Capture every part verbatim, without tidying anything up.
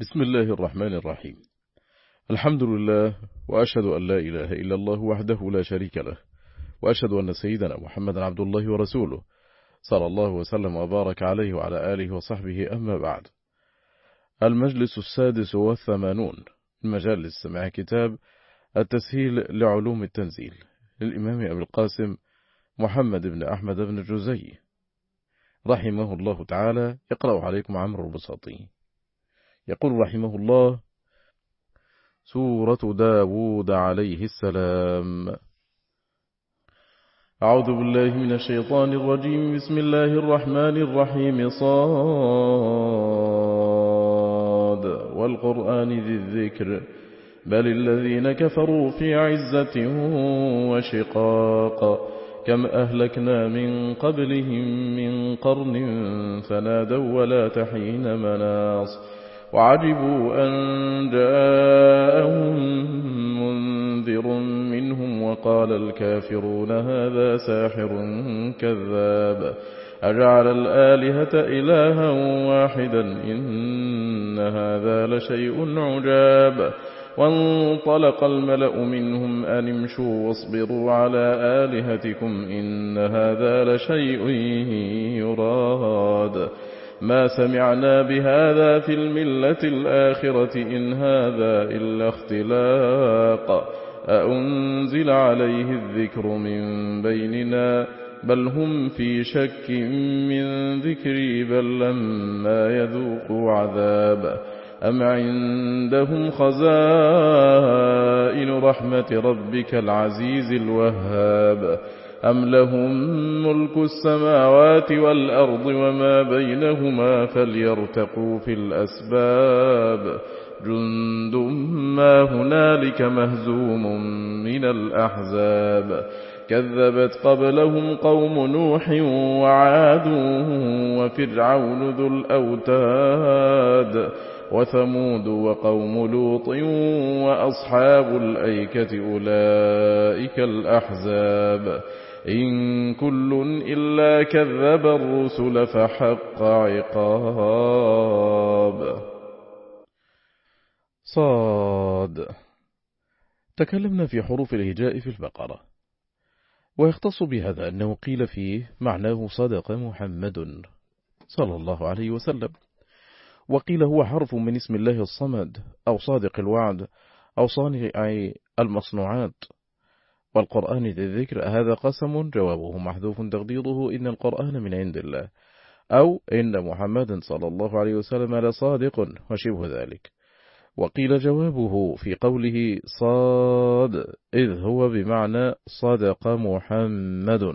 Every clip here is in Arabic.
بسم الله الرحمن الرحيم. الحمد لله، وأشهد أن لا إله إلا الله وحده لا شريك له، وأشهد أن سيدنا محمد عبد الله ورسوله صلى الله وسلم وبارك عليه وعلى آله وصحبه. أما بعد، المجلس السادس والثمانون من مجالس سماع كتاب التسهيل لعلوم التنزيل للإمام أبي القاسم محمد بن أحمد بن الجزي رحمه الله تعالى. يقرأ عليكم عمرو البساطي. يقول رحمه الله: سورة داود عليه السلام. أعوذ بالله من الشيطان الرجيم. بسم الله الرحمن الرحيم. صاد والقرآن ذي الذكر بل الذين كفروا في عزة وشقاق كم أهلكنا من قبلهم من قرن فنادوا ولا تحين مناص وعجبوا أن جاءهم منذر منهم وقال الكافرون هذا ساحر كذاب أجعل الآلهة إلها واحدا إن هذا لشيء عجاب وانطلق الملأ منهم أن امشوا واصبروا على آلهتكم إن هذا لشيء يراد ما سمعنا بهذا في الملة الآخرة إن هذا إلا اختلاق أأنزل عليه الذكر من بيننا بل هم في شك من ذكري بل لما يذوقوا عذاب أم عندهم خزائن رحمة ربك العزيز الوهاب أم لهم ملك السماوات والأرض وما بينهما فليرتقوا في الأسباب جند ما هنالك مهزوم من الأحزاب كذبت قبلهم قوم نوح وعاد وفرعون ذو الأوتاد وثمود وقوم لوط وأصحاب الأيكة أولئك الأحزاب إن كل إلا كذب الرسل فحق عقاب. صاد. تكلمنا في حروف الهجاء في البقرة، ويختص بهذا أنه قيل فيه معناه صدق محمد صلى الله عليه وسلم، وقيل هو حرف من اسم الله الصمد أو صادق الوعد أو صانع المصنوعات. والقرآن ذي الذكر هذا قسم جوابه محذوف تقديره إن القرآن من عند الله أو إن محمد صلى الله عليه وسلم لصادق وشبه ذلك. وقيل جوابه في قوله صاد إذ هو بمعنى صدق محمد.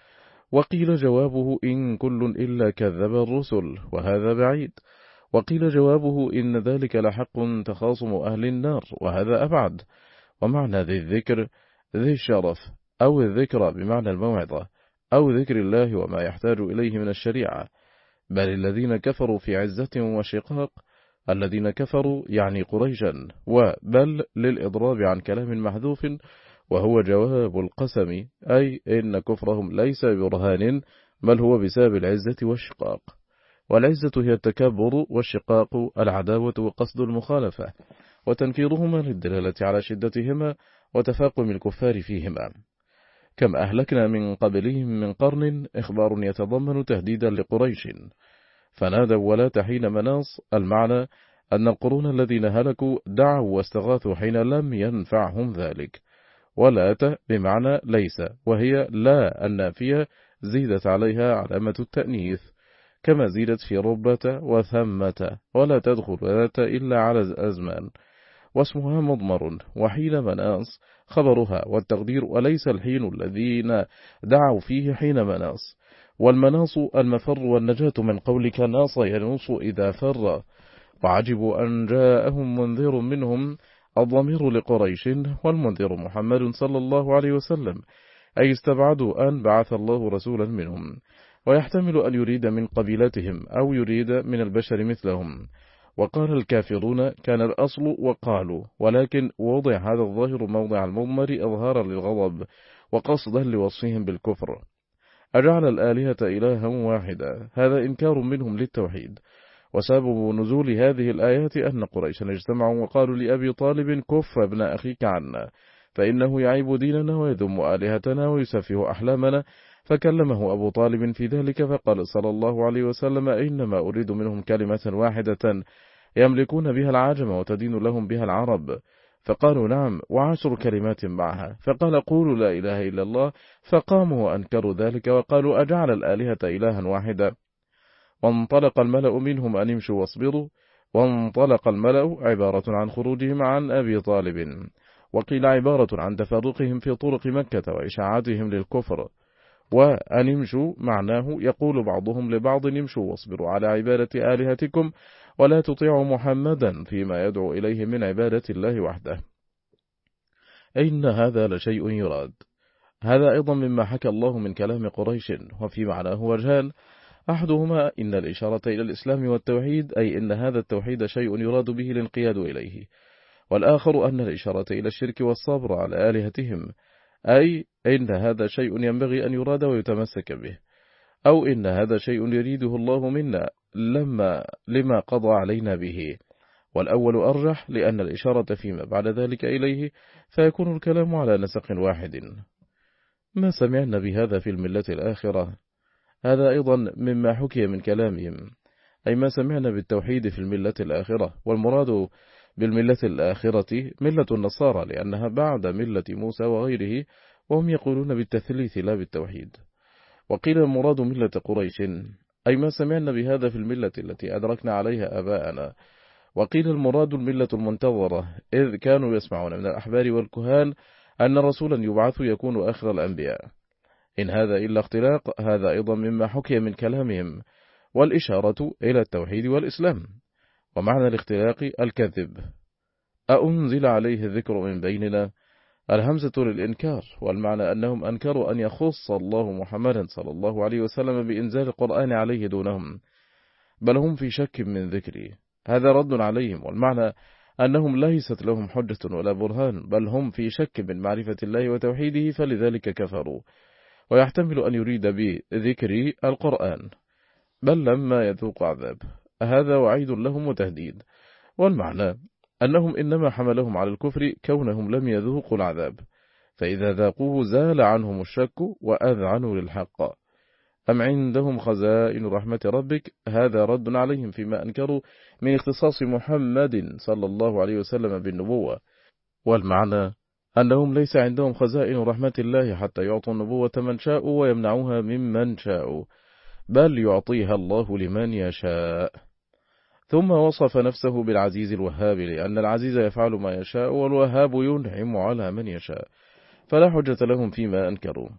وقيل جوابه إن كل إلا كذب الرسل وهذا بعيد. وقيل جوابه إن ذلك لحق تخاصم أهل النار وهذا أبعد. ومعنى ذي الذكر ذي الشرف أو الذكر بمعنى الموعظة أو ذكر الله وما يحتاج إليه من الشريعة. بل الذين كفروا في عزة وشقاق، الذين كفروا يعني قريشا، وبل للإضراب عن كلام محذوف وهو جواب القسم، أي إن كفرهم ليس برهان بل هو بسبب العزة والشقاق. والعزة هي التكبر والشقاق العداوة وقصد المخالفة وتنفيرهما للدلالة على شدتهما وتفاقم الكفار فيهما. كم أهلكنا من قبلهم من قرن إخبار يتضمن تهديدا لقريش. فنادوا ولا تحين مناص، المعنى أن القرون الذين هلكوا دعوا واستغاثوا حين لم ينفعهم ذلك. ولات بمعنى ليس، وهي لا النافية زيدت عليها علامة التأنيث كما زيدت في ربة وثمة، ولا تدخل ذات إلا على الأزمان. واسمها مضمر، وحين مناص خبرها والتقدير وليس الحين الذين دعوا فيه حين مناص. والمناص المفر والنجاة من قولك ناص ينوص إذا فر. وعجبوا أن جاءهم منذر منهم، الضمير لقريش والمنذر محمد صلى الله عليه وسلم، أي استبعدوا أن بعث الله رسولا منهم. ويحتمل أن يريد من قبيلتهم أو يريد من البشر مثلهم. وقال الكافرون كان الأصل وقالوا، ولكن وضع هذا الظاهر موضع المضمر إظهارا للغضب وقصدا لوصفهم بالكفر. أجعل الآلهة إلها واحدا، هذا إنكار منهم للتوحيد. وسبب نزول هذه الآيات أن قريشا اجتمعوا وقالوا لأبي طالب كف ابن أخيك عنا، فإنه يعيب ديننا ويذم آلهتنا ويسفه أحلامنا. فكلمه أبو طالب في ذلك فقال صلى الله عليه وسلم: إنما أريد منهم كلمة واحدة يملكون بها العجم وتدين لهم بها العرب. فقالوا: نعم، وعشر كلمات معها. فقال: قولوا لا إله إلا الله. فقاموا وأنكروا ذلك وقالوا: أجعل الآلهة إلها واحدا. وانطلق الملأ منهم أن امشوا واصبروا. وانطلق الملأ عبارة عن خروجهم عن أبي طالب، وقيل عبارة عن تفرقهم في طرق مكة وإشاعتهم للكفر. وأن امشوا معناه يقول بعضهم لبعض: امشوا واصبروا على عبادة آلهتكم ولا تطيعوا محمدا فيما يدعو إليه من عبادة الله وحده. إن هذا لشيء يراد. هذا أيضا مما حكى الله من كلام قريش، وفي معناه وجهان: أحدهما إن الإشارة إلى الإسلام والتوحيد، أي إن هذا التوحيد شيء يراد به الانقياد إليه. والآخر أن الإشارة إلى الشرك والصبر على آلهتهم، أي إن هذا شيء ينبغي أن يراد ويتمسك به، أو إن هذا شيء يريده الله منا لما لما قضى علينا به. والأول أرجح لأن الإشارة فيما بعد ذلك إليه، فيكون الكلام على نسق واحد. ما سمعنا بهذا في الملة الآخرة. هذا أيضا مما حكي من كلامهم، أي ما سمعنا بالتوحيد في الملة الآخرة. والمراد بالملة الآخرة ملة النصارى، لأنها بعد ملة موسى وغيره، وهم يقولون بالتثليث لا بالتوحيد. وقيل المراد ملة قريش، أي ما سمعنا بهذا في الملة التي أدركنا عليها آباءنا. وقيل المراد الملة المنتظرة، إذ كانوا يسمعون من الأحبار والكهان أن رسولا يبعث يكون آخر الأنبياء. إن هذا إلا اختلاق، هذا أيضا مما حكي من كلامهم، والإشارة إلى التوحيد والإسلام. ومعنى الاختلاق الكذب. أأنزل عليه الذكر من بيننا؟ الهمزة للإنكار، والمعنى أنهم أنكروا أن يخص الله محمدا صلى الله عليه وسلم بإنزال القرآن عليه دونهم، بل هم في شك من ذكره. هذا رد عليهم، والمعنى أنهم ليست لهم حجة ولا برهان، بل هم في شك من معرفة الله وتوحيده، فلذلك كفروا. ويحتمل أن يريد بذكر القرآن بل لما يذوق عذاب، هذا وعيد لهم وتهديد. والمعنى أنهم إنما حملهم على الكفر كونهم لم يذوقوا العذاب، فإذا ذاقوه زال عنهم الشك وأذعنوا للحق. أم عندهم خزائن رحمة ربك؟ هذا رد عليهم فيما أنكروا من اختصاص محمد صلى الله عليه وسلم بالنبوة. والمعنى أنهم ليس عندهم خزائن رحمة الله حتى يعطوا النبوة من شاءوا ويمنعوها ممن شاءوا، بل يعطيها الله لمن يشاء. ثم وصف نفسه بالعزيز الوهاب، لأن العزيز يفعل ما يشاء، والوهاب ينعم على من يشاء، فلا حجة لهم فيما أنكروا.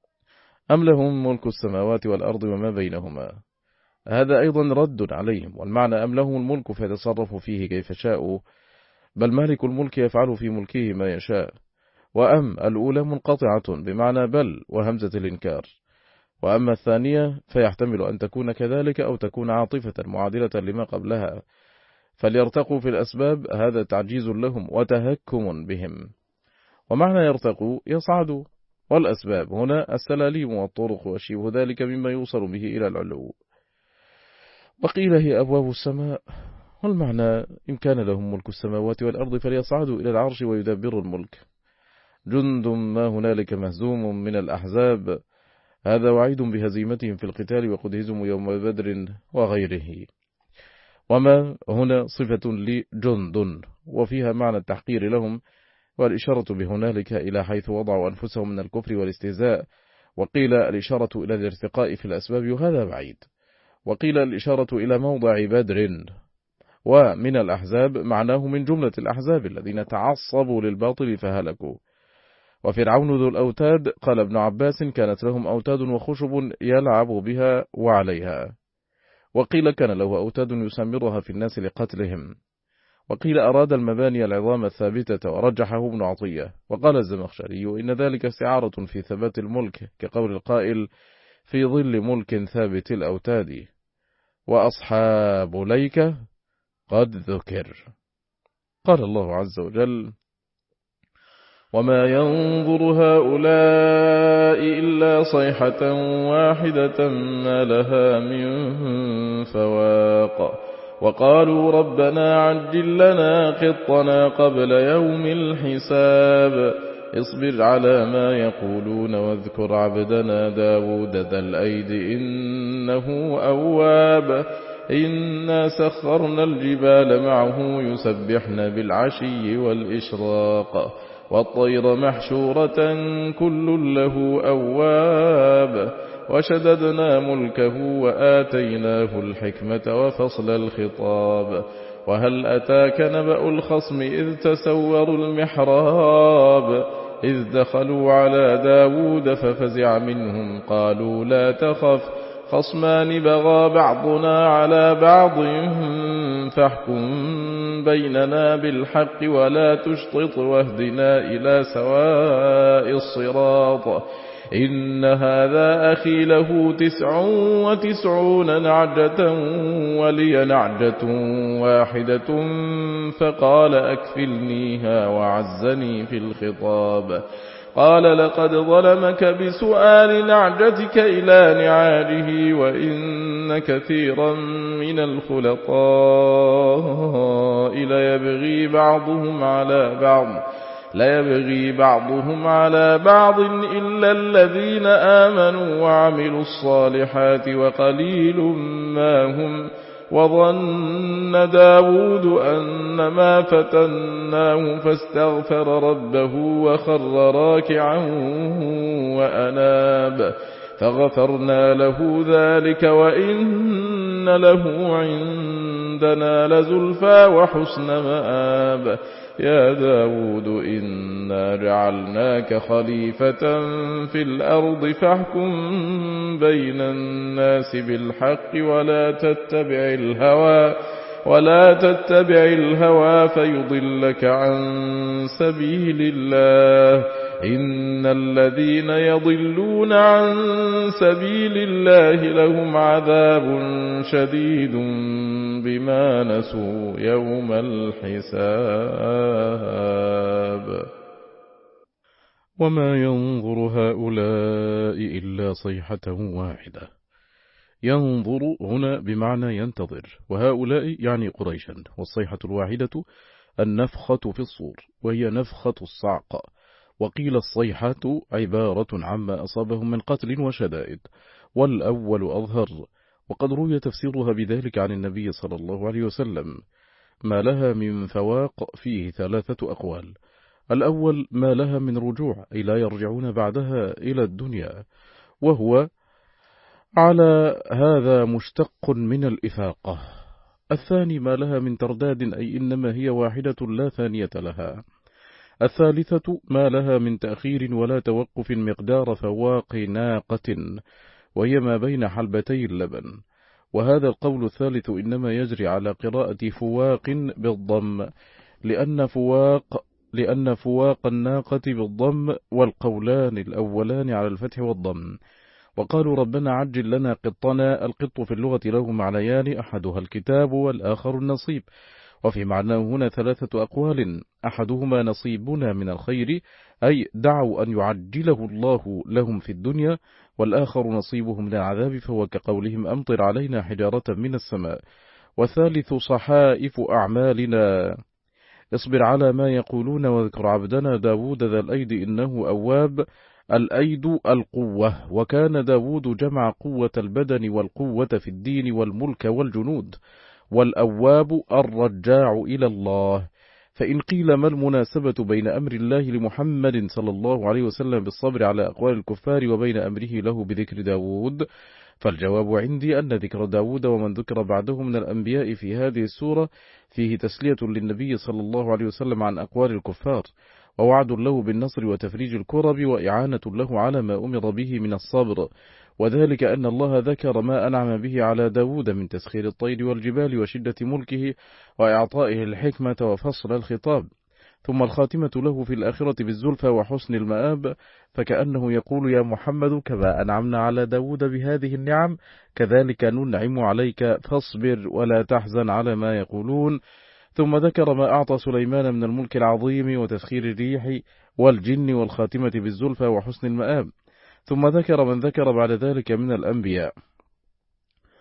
أم لهم ملك السماوات والأرض وما بينهما؟ هذا أيضا رد عليهم، والمعنى أم لهم الملك فيتصرف فيه كيف شاءوا، بل مالك الملك يفعل في ملكه ما يشاء. وأم الأولى منقطعة بمعنى بل وهمزة الإنكار، وأما الثانية فيحتمل أن تكون كذلك أو تكون عاطفة معادلة لما قبلها، فليرتقوا في الأسباب، هذا تعجيز لهم وتهكم بهم. ومعنى يرتقوا يصعدوا، والأسباب هنا السلاليم والطرق وشيء ذلك مما يوصل به إلى العلو. وقيل هي أبواب السماء، والمعنى إن كان لهم ملك السماوات والأرض فليصعدوا إلى العرش ويدبروا الملك. جند ما هنالك مهزوم من الأحزاب، هذا وعيد بهزيمتهم في القتال وقد هزموا يوم بدر وغيره. وما هنا صفة لجند، وفيها معنى التحقير لهم، والإشارة بهنالك إلى حيث وضعوا أنفسهم من الكفر والاستهزاء. وقيل الإشارة إلى الارتقاء في الأسباب، وهذا بعيد. وقيل الإشارة إلى موضع بدر. ومن الأحزاب معناه من جملة الأحزاب الذين تعصبوا للباطل فهلكوا. وفرعون ذو الأوتاد، قال ابن عباس كانت لهم أوتاد وخشب يلعب بها وعليها. وقيل كان له أوتاد يسمرها في الناس لقتلهم. وقيل أراد المباني العظام الثابتة، ورجحه ابن عطية. وقال الزمخشري إن ذلك استعارة في ثبات الملك، كقول القائل في ظل ملك ثابت الأوتاد. وأصحاب ليكة قد ذكر. قال الله عز وجل وما ينظر هؤلاء إلا صيحة واحدة ما لها من فواق وقالوا ربنا عجل لنا قطنا قبل يوم الحساب اصبر على ما يقولون واذكر عبدنا داود ذا الأيد إنه أواب إنا سخرنا الجبال معه يسبحن بالعشي والإشراق والطير محشورة كل له أواب وشددنا ملكه وآتيناه الحكمة وفصل الخطاب وهل أتاك نبأ الخصم إذ تسوروا المحراب إذ دخلوا على داود ففزع منهم قالوا لا تخف خصمان بغى بعضنا على بعض فاحكم بيننا بالحق ولا تشطط واهدنا إلى سواء الصراط إن هذا أخي له تسع وتسعون نعجة ولي نعجة واحدة فقال أكفلنيها وعزني في الخطاب قال لقد ظلمك بسؤال نعجتك إلى نعاجه وإن كثيرا من الخلطاء ليبغي بعضهم على بعض ليبغي بعضهم على بعض إلا الذين آمنوا وعملوا الصالحات وقليل ما هم وظن داود أنما فتناه فاستغفر ربه وخر راكعا وأناب فغفرنا له ذلك وإن له عندنا لزلفى وحسن مآب يا داود إنا جعلناك خليفة في الأرض فاحكم بين الناس بالحق ولا تتبع الهوى ولا تتبع الهوى فيضلك عن سبيل الله إن الذين يضلون عن سبيل الله لهم عذاب شديد بما نسوا يوم الحساب وما ينظر هؤلاء إلا صيحة واحدة. ينظر هنا بمعنى ينتظر، وهؤلاء يعني قريشا، والصيحة الواحدة النفخة في الصور وهي نفخة الصعق، وقيل الصيحة عبارة عما أصابهم من قتل وشدائد، والأول أظهر، وقد روي تفسيرها بذلك عن النبي صلى الله عليه وسلم. ما لها من فواق فيه ثلاثة أقوال. الأول ما لها من رجوع، أي لا يرجعون بعدها إلى الدنيا، وهو على هذا مشتق من الإفاقة. الثاني ما لها من ترداد، أي إنما هي واحدة لا ثانية لها. الثالثة ما لها من تأخير ولا توقف مقدار فواق ناقة، وهي ما بين حلبتي اللبن. وهذا القول الثالث إنما يجري على قراءة فواق بالضم، لأن فواق لأن فواق الناقة بالضم، والقولان الأولان على الفتح والضم. وقالوا ربنا عجل لنا قطنا. القط في اللغة له معنيان، أحدها الكتاب والآخر النصيب، وفي معناه هنا ثلاثة أقوال. أحدهما نصيبنا من الخير، أي دعوا أن يعجله الله لهم في الدنيا، والآخر نصيبهم من العذاب، فهو كقولهم أمطر علينا حجارة من السماء. والثالث صحائف أعمالنا، اصبر على ما يقولون واذكر عبدنا داود ذا الأيد إنه أواب. الأيد القوة، وكان داود جمع قوة البدن والقوة في الدين والملك والجنود. والأواب الرجاع إلى الله. فإن قيل ما المناسبة بين أمر الله لمحمد صلى الله عليه وسلم بالصبر على أقوال الكفار وبين أمره له بذكر داود، فالجواب عندي أن ذكر داود ومن ذكر بعده من الأنبياء في هذه السورة فيه تسلية للنبي صلى الله عليه وسلم عن أقوال الكفار، ووعد له بالنصر وتفريج الكرب، وإعانة له على ما أمر به من الصبر، وذلك أن الله ذكر ما أنعم به على داود من تسخير الطير والجبال وشدة ملكه وإعطائه الحكمة وفصل الخطاب. ثم الخاتمة له في الآخرة بالزلفى وحسن المآب، فكأنه يقول يا محمد كما أنعمنا على داود بهذه النعم كذلك ننعم عليك، فاصبر ولا تحزن على ما يقولون. ثم ذكر ما أعطى سليمان من الملك العظيم وتسخير الريح والجن والخاتمة بالزلفى وحسن المآب. ثم ذكر من ذكر بعد ذلك من الأنبياء.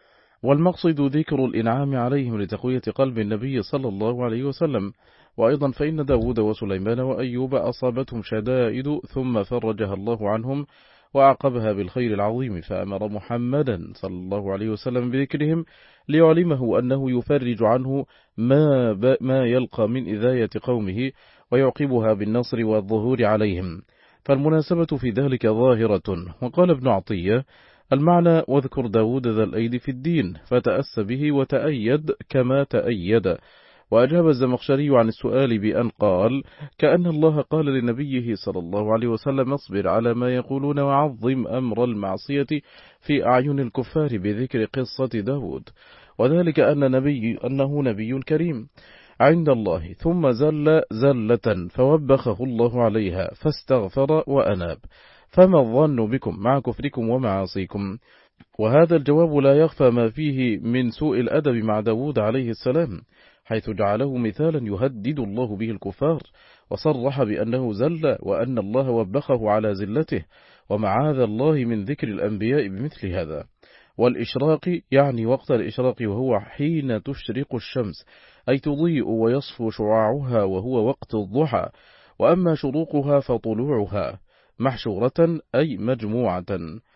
والمقصد ذكر الإنعام عليهم لتقوية قلب النبي صلى الله عليه وسلم. وأيضا فإن داود وسليمان وأيوب أصابتهم شدائد ثم فرجها الله عنهم وعقبها بالخير العظيم، فأمر محمدا صلى الله عليه وسلم بذكرهم ليعلمه أنه يفرج عنه ما, ما يلقى من إذاية قومه ويعقبها بالنصر والظهور عليهم، فالمناسبة في ذلك ظاهرة. وقال ابن عطية: المعنى واذكر داود ذا الأيد في الدين فتأس به وتأيد كما تأيد. وأجاب الزمخشري عن السؤال بأن قال: كأن الله قال لنبيه صلى الله عليه وسلم: اصبر على ما يقولون وعظم أمر المعصية في أعين الكفار بذكر قصة داود، وذلك أن نبي أنه نبي كريم عند الله، ثم زل زلة فوبخه الله عليها فاستغفر وأناب، فما الظن بكم مع كفركم ومعاصيكم؟ وهذا الجواب لا يخفى ما فيه من سوء الأدب مع داود عليه السلام، حيث جعله مثالا يهدد الله به الكفار، وصرح بأنه زل وأن الله وبخه على زلته، ومعاذ الله من ذكر الأنبياء بمثل هذا. والإشراق يعني وقت الإشراق، وهو حين تشرق الشمس، أي تضيء ويصفو شعاعها، وهو وقت الضحى. وأما شروقها فطلوعها، محشورة أي مجموعة،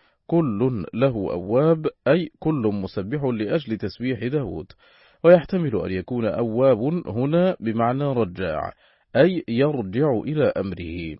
كل له أواب أي كل مسبح لأجل تسبيح داود. ويحتمل أن يكون أواب هنا بمعنى رجاع، أي يرجع إلى أمره.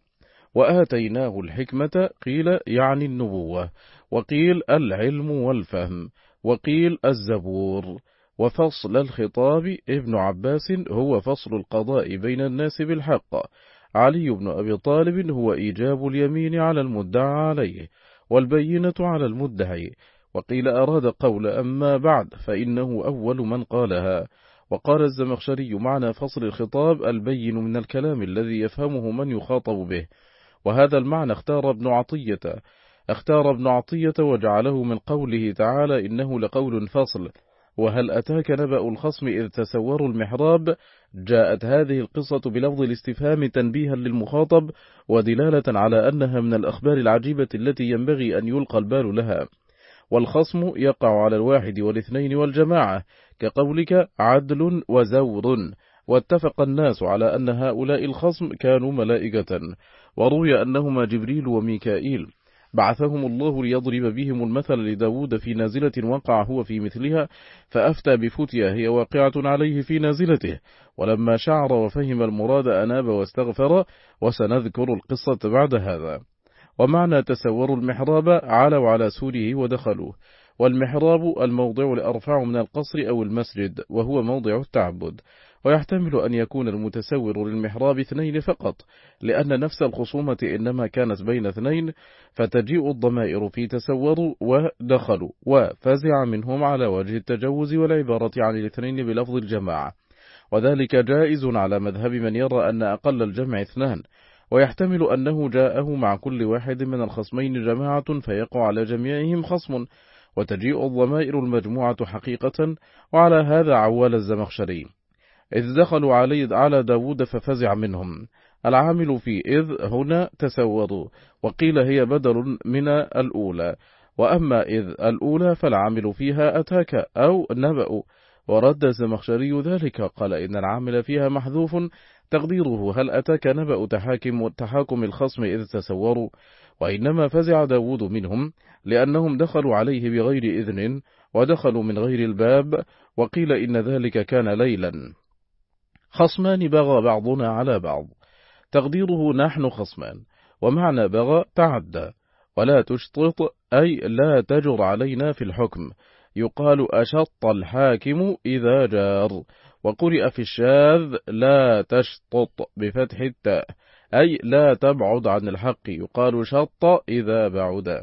وآتيناه الحكمة قيل يعني النبوة، وقيل العلم والفهم، وقيل الزبور. وفصل الخطاب ابن عباس هو فصل القضاء بين الناس بالحق. علي بن أبي طالب هو إيجاب اليمين على المدعى عليه والبينة على المدعي. وقيل أراد قول أما بعد فإنه أول من قالها. وقال الزمخشري معنى فصل الخطاب البين من الكلام الذي يفهمه من يخاطب به، وهذا المعنى اختار ابن عطية اختار ابن عطية وجعله من قوله تعالى: إنه لقول فصل. وهل أتاك نبأ الخصم إذ تسوروا المحراب؟ جاءت هذه القصة بلفظ الاستفهام تنبيها للمخاطب ودلالة على أنها من الأخبار العجيبة التي ينبغي أن يلقى البال لها. والخصم يقع على الواحد والاثنين والجماعة، كقولك عدل وزور. واتفق الناس على أن هؤلاء الخصم كانوا ملائكة، وروي أنهما جبريل وميكائيل، بعثهم الله ليضرب بهم المثل لداود في نازلة وقع هو في مثلها، فأفتى بفتيا هي واقعة عليه في نازلته، ولما شعر وفهم المراد أناب واستغفر، وسنذكر القصة بعد هذا. ومعنى تسوروا المحراب علوا على سوره ودخلوه. والمحراب الموضع الأرفع من القصر أو المسجد، وهو موضع التعبد. ويحتمل أن يكون المتسور للمحراب اثنين فقط، لأن نفس الخصومة إنما كانت بين اثنين، فتجيء الضمائر في تسوروا ودخلوا وفزع منهم على وجه التجوز والعبارة عن الاثنين بلفظ الجماعة، وذلك جائز على مذهب من يرى أن أقل الجمع اثنان. ويحتمل أنه جاءه مع كل واحد من الخصمين جماعة فيقع على جميعهم خصم، وتجيء الضمائر المجموعة حقيقة. وعلى هذا عوال الزمخشري: إذ دخلوا علي على داود ففزع منهم. العامل في إذ هنا تسوروا، وقيل هي بدل من الأولى. وأما إذ الأولى فالعامل فيها أتاك أو نبأ. ورد الزمخشري ذلك، قال إن العامل فيها محذوف تقديره هل أتاك نبأ تحاكم تحاكم الخصم إذ تسوروا، وإنما فزع داود منهم لأنهم دخلوا عليه بغير إذن ودخلوا من غير الباب. وقيل إن ذلك كان ليلا. خصمان بغى بعضنا على بعض، تقديره نحن خصمان. ومعنى بغى تعدى. ولا تشطط أي لا تجر علينا في الحكم، يقال أشط الحاكم إذا جار. وقرئ في الشاذ لا تشطط بفتح التاء، أي لا تبعد عن الحق، يقال شط إذا بعد.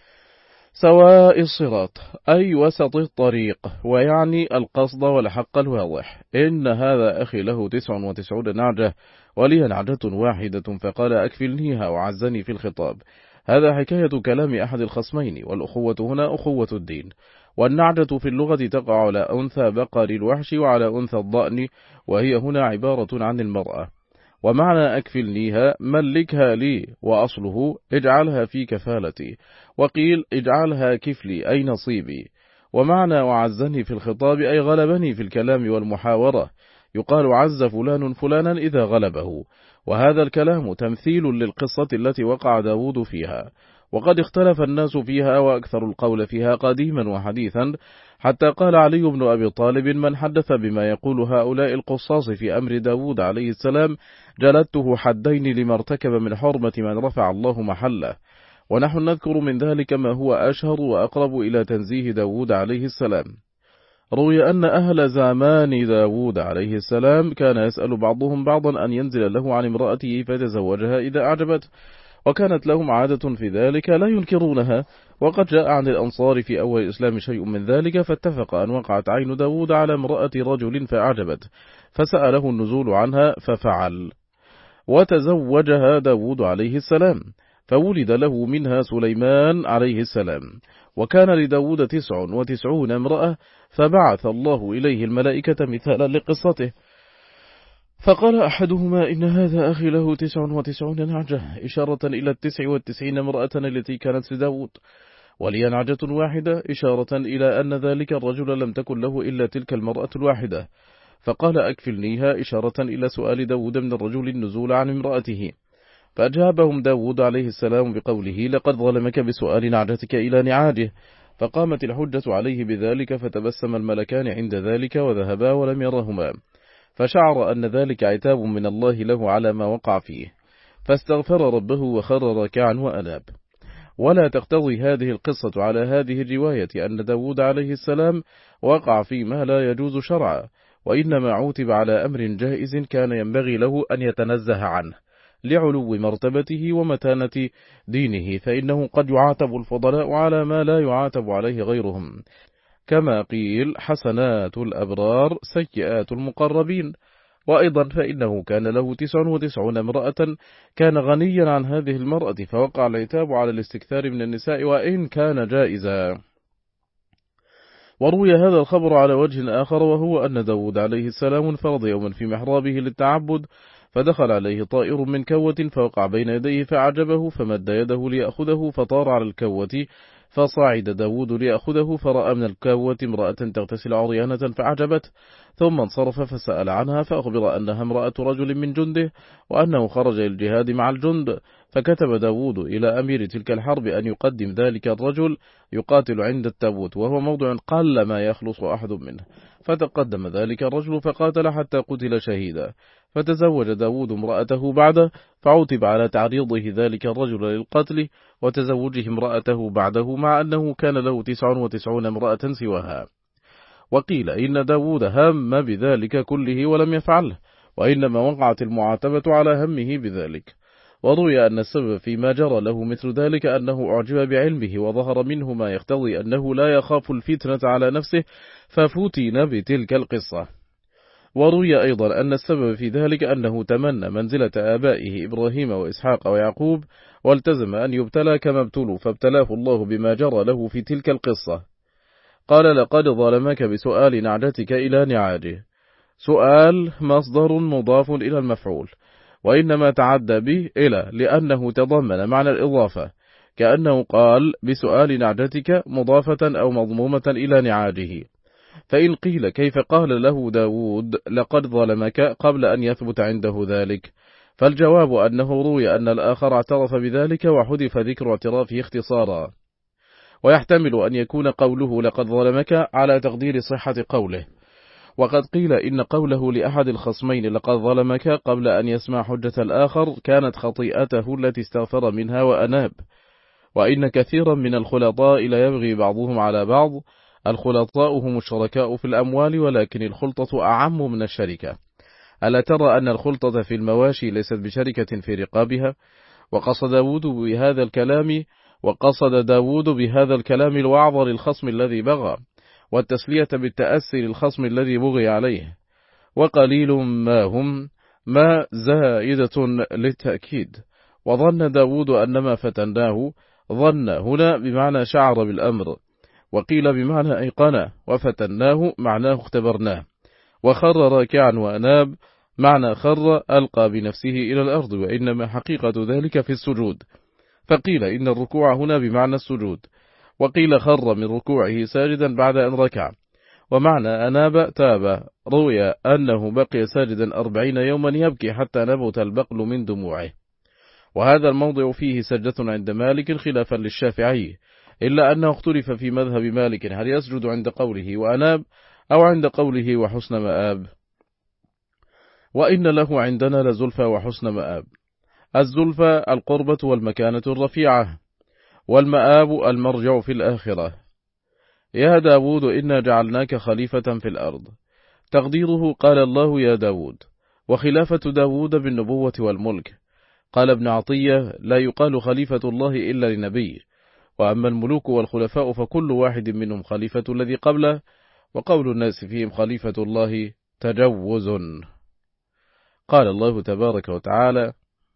سواء الصراط أي وسط الطريق، ويعني القصد والحق الواضح. إن هذا أخي له تسع وتسعون نعجة ولي نعجة واحدة، فقال أكفلنيها وعزني في الخطاب. هذا حكاية كلام أحد الخصمين، والأخوة هنا أخوة الدين. والنعجة في اللغة تقع على أنثى بقر الوحش وعلى أنثى الضأن، وهي هنا عبارة عن المرأة. ومعنى أكفلنيها ملكها لي، وأصله اجعلها في كفالتي، وقيل اجعلها كفلي أي نصيبي. ومعنى وعزني في الخطاب أي غلبني في الكلام والمحاورة، يقال عز فلان فلانا إذا غلبه، وهذا الكلام تمثيل للقصة التي وقع داود فيها. وقد اختلف الناس فيها وأكثر القول فيها قديما وحديثا، حتى قال علي بن أبي طالب: من حدث بما يقول هؤلاء القصاص في أمر داود عليه السلام جلدته حدين لما ارتكب من حرمة من رفع الله محله. ونحن نذكر من ذلك ما هو أشهر وأقرب إلى تنزيه داود عليه السلام. روي أن أهل زمان داود عليه السلام كان يسأل بعضهم بعضا أن ينزل له عن امرأته فتزوجها إذا أعجبت، وكانت لهم عادة في ذلك لا ينكرونها. وقد جاء عن الأنصار في أول الإسلام شيء من ذلك، فاتفق أن وقعت عين داود على امرأة رجل فأعجبت، فسأله النزول عنها ففعل، وتزوجها داود عليه السلام، فولد له منها سليمان عليه السلام. وكان لداود تسع وتسعون امرأة، فبعث الله إليه الملائكة مثالا لقصته، فقال أحدهما: إن هذا أخي له تسع وتسعون نعجة، إشارة إلى التسع والتسعين امرأة التي كانت لداود، ولي نعجة واحدة، إشارة إلى أن ذلك الرجل لم تكن له إلا تلك المرأة الواحدة، فقال: أكفلنيها، إشارة إلى سؤال داود من الرجل النزول عن امرأته. فأجابهم داود عليه السلام بقوله: لقد ظلمك بسؤال نعجتك إلى نعاجه، فقامت الحجة عليه بذلك، فتبسم الملكان عند ذلك وذهبا ولم يرهما، فشعر أن ذلك عتاب من الله له على ما وقع فيه، فاستغفر ربه وخر راكعا وأناب. ولا تقتضي هذه القصة على هذه الرواية أن داود عليه السلام وقع فيما لا يجوز شرعا، وإنما عوتب على أمر جائز كان ينبغي له أن يتنزه عنه لعلو مرتبته ومتانة دينه، فإنه قد يعاتب الفضلاء على ما لا يعاتب عليه غيرهم، كما قيل: حسنات الأبرار سيئات المقربين. وأيضا فإنه كان له تسع وتسعون امرأة، كان غنيا عن هذه المرأة، فوقع العتاب على الاستكثار من النساء وإن كان جائزا. وروي هذا الخبر على وجه آخر، وهو أن داود عليه السلام انفرض يوما في محرابه للتعبد، فدخل عليه طائر من كوة فوقع بين يديه فعجبه، فمد يده ليأخذه فطار على الكوة، فصعد داود ليأخذه، فرأى من الكوة امرأة تغتسل عريانة فعجبت، ثم انصرف فسأل عنها، فأخبر أنها امرأة رجل من جنده، وأنه خرج الجهاد مع الجند، فكتب داود إلى أمير تلك الحرب أن يقدم ذلك الرجل يقاتل عند التابوت، وهو موضع قل ما يخلص أحد منه، فتقدم ذلك الرجل فقاتل حتى قتل شهيدا، فتزوج داود امرأته بعده، فعوتب على تعريضه ذلك الرجل للقتل وتزوجه امرأته بعده، مع أنه كان له تسع وتسعون امرأة سواها. وقيل إن داود هم بذلك كله ولم يفعله، وإنما وقعت المعاتبة على همه بذلك. وروي أن السبب فيما جرى له مثل ذلك أنه أعجب بعلمه، وظهر منه ما يقتضي أنه لا يخاف الفتنة على نفسه، ففتن بتلك القصة. وروي أيضا أن السبب في ذلك أنه تمنى منزلة آبائه إبراهيم وإسحاق ويعقوب، والتزم أن يبتلى كما ابتلوا، فابتلاه الله بما جرى له في تلك القصة. قال: لقد ظلمك بسؤال نعجتك إلى نعاجه. سؤال مصدر مضاف إلى المفعول، وإنما تعدى به إلى لأنه تضمن معنى الإضافة، كأنه قال: بسؤال نعجتك مضافة أو مضمومة إلى نعاجه. فإن قيل: كيف قال له داود لقد ظلمك قبل أن يثبت عنده ذلك؟ فالجواب أنه روي أن الآخر اعترف بذلك وحذف ذكر اعترافه اختصارا، ويحتمل أن يكون قوله لقد ظلمك على تقدير صحة قوله. وقد قيل إن قوله لأحد الخصمين لقد ظلمك قبل أن يسمع حجة الآخر كانت خطيئته التي استغفر منها وأناب. وإن كثيرا من الخلطاء لا يبغي بعضهم على بعض، الخلطاء هم الشركاء في الأموال، ولكن الخلطة أعم من الشركة. ألا ترى أن الخلطة في المواشي ليست بشركة في رقابها؟ وقصد داود بهذا الكلام وقصد داود بهذا الكلام الوعظ للخصم الذي بغى، والتسلية بالتأسي للخصم الذي بغي عليه. وقليل ما هم ما زائدة للتأكيد. وظن داود أنما فتناه، ظن هنا بمعنى شعر بالأمر، وقيل بمعنى أيقنه، وفتناه معناه اختبرناه. وخر راكعا وأناب معنى خر ألقى بنفسه إلى الأرض، وإنما حقيقة ذلك في السجود، فقيل إن الركوع هنا بمعنى السجود. وقيل خر من ركوعه ساجدا بعد أن ركع. ومعنى أناب تاب. روي أنه بقي ساجدا أربعين يوما يبكي حتى نبت البقل من دموعه. وهذا الموضع فيه سجدة عند مالك خلافا للشافعي، إلا أنه اختلف في مذهب مالك هل يسجد عند قوله وأناب أو عند قوله وحسن مآب. وإن له عندنا لزلفى وحسن مآب. الزلفى القربة والمكانة الرفيعة، والمآب المرجع في الآخرة. يا داود إنا جعلناك خليفة في الأرض. تقديره قال الله يا داود. وخلافة داود بالنبوة والملك. قال ابن عطية لا يقال خليفة الله إلا لنبي، وأما الملوك والخلفاء فكل واحد منهم خليفة الذي قبله، وقول الناس فيهم خليفة الله تجوز. قال الله تبارك وتعالى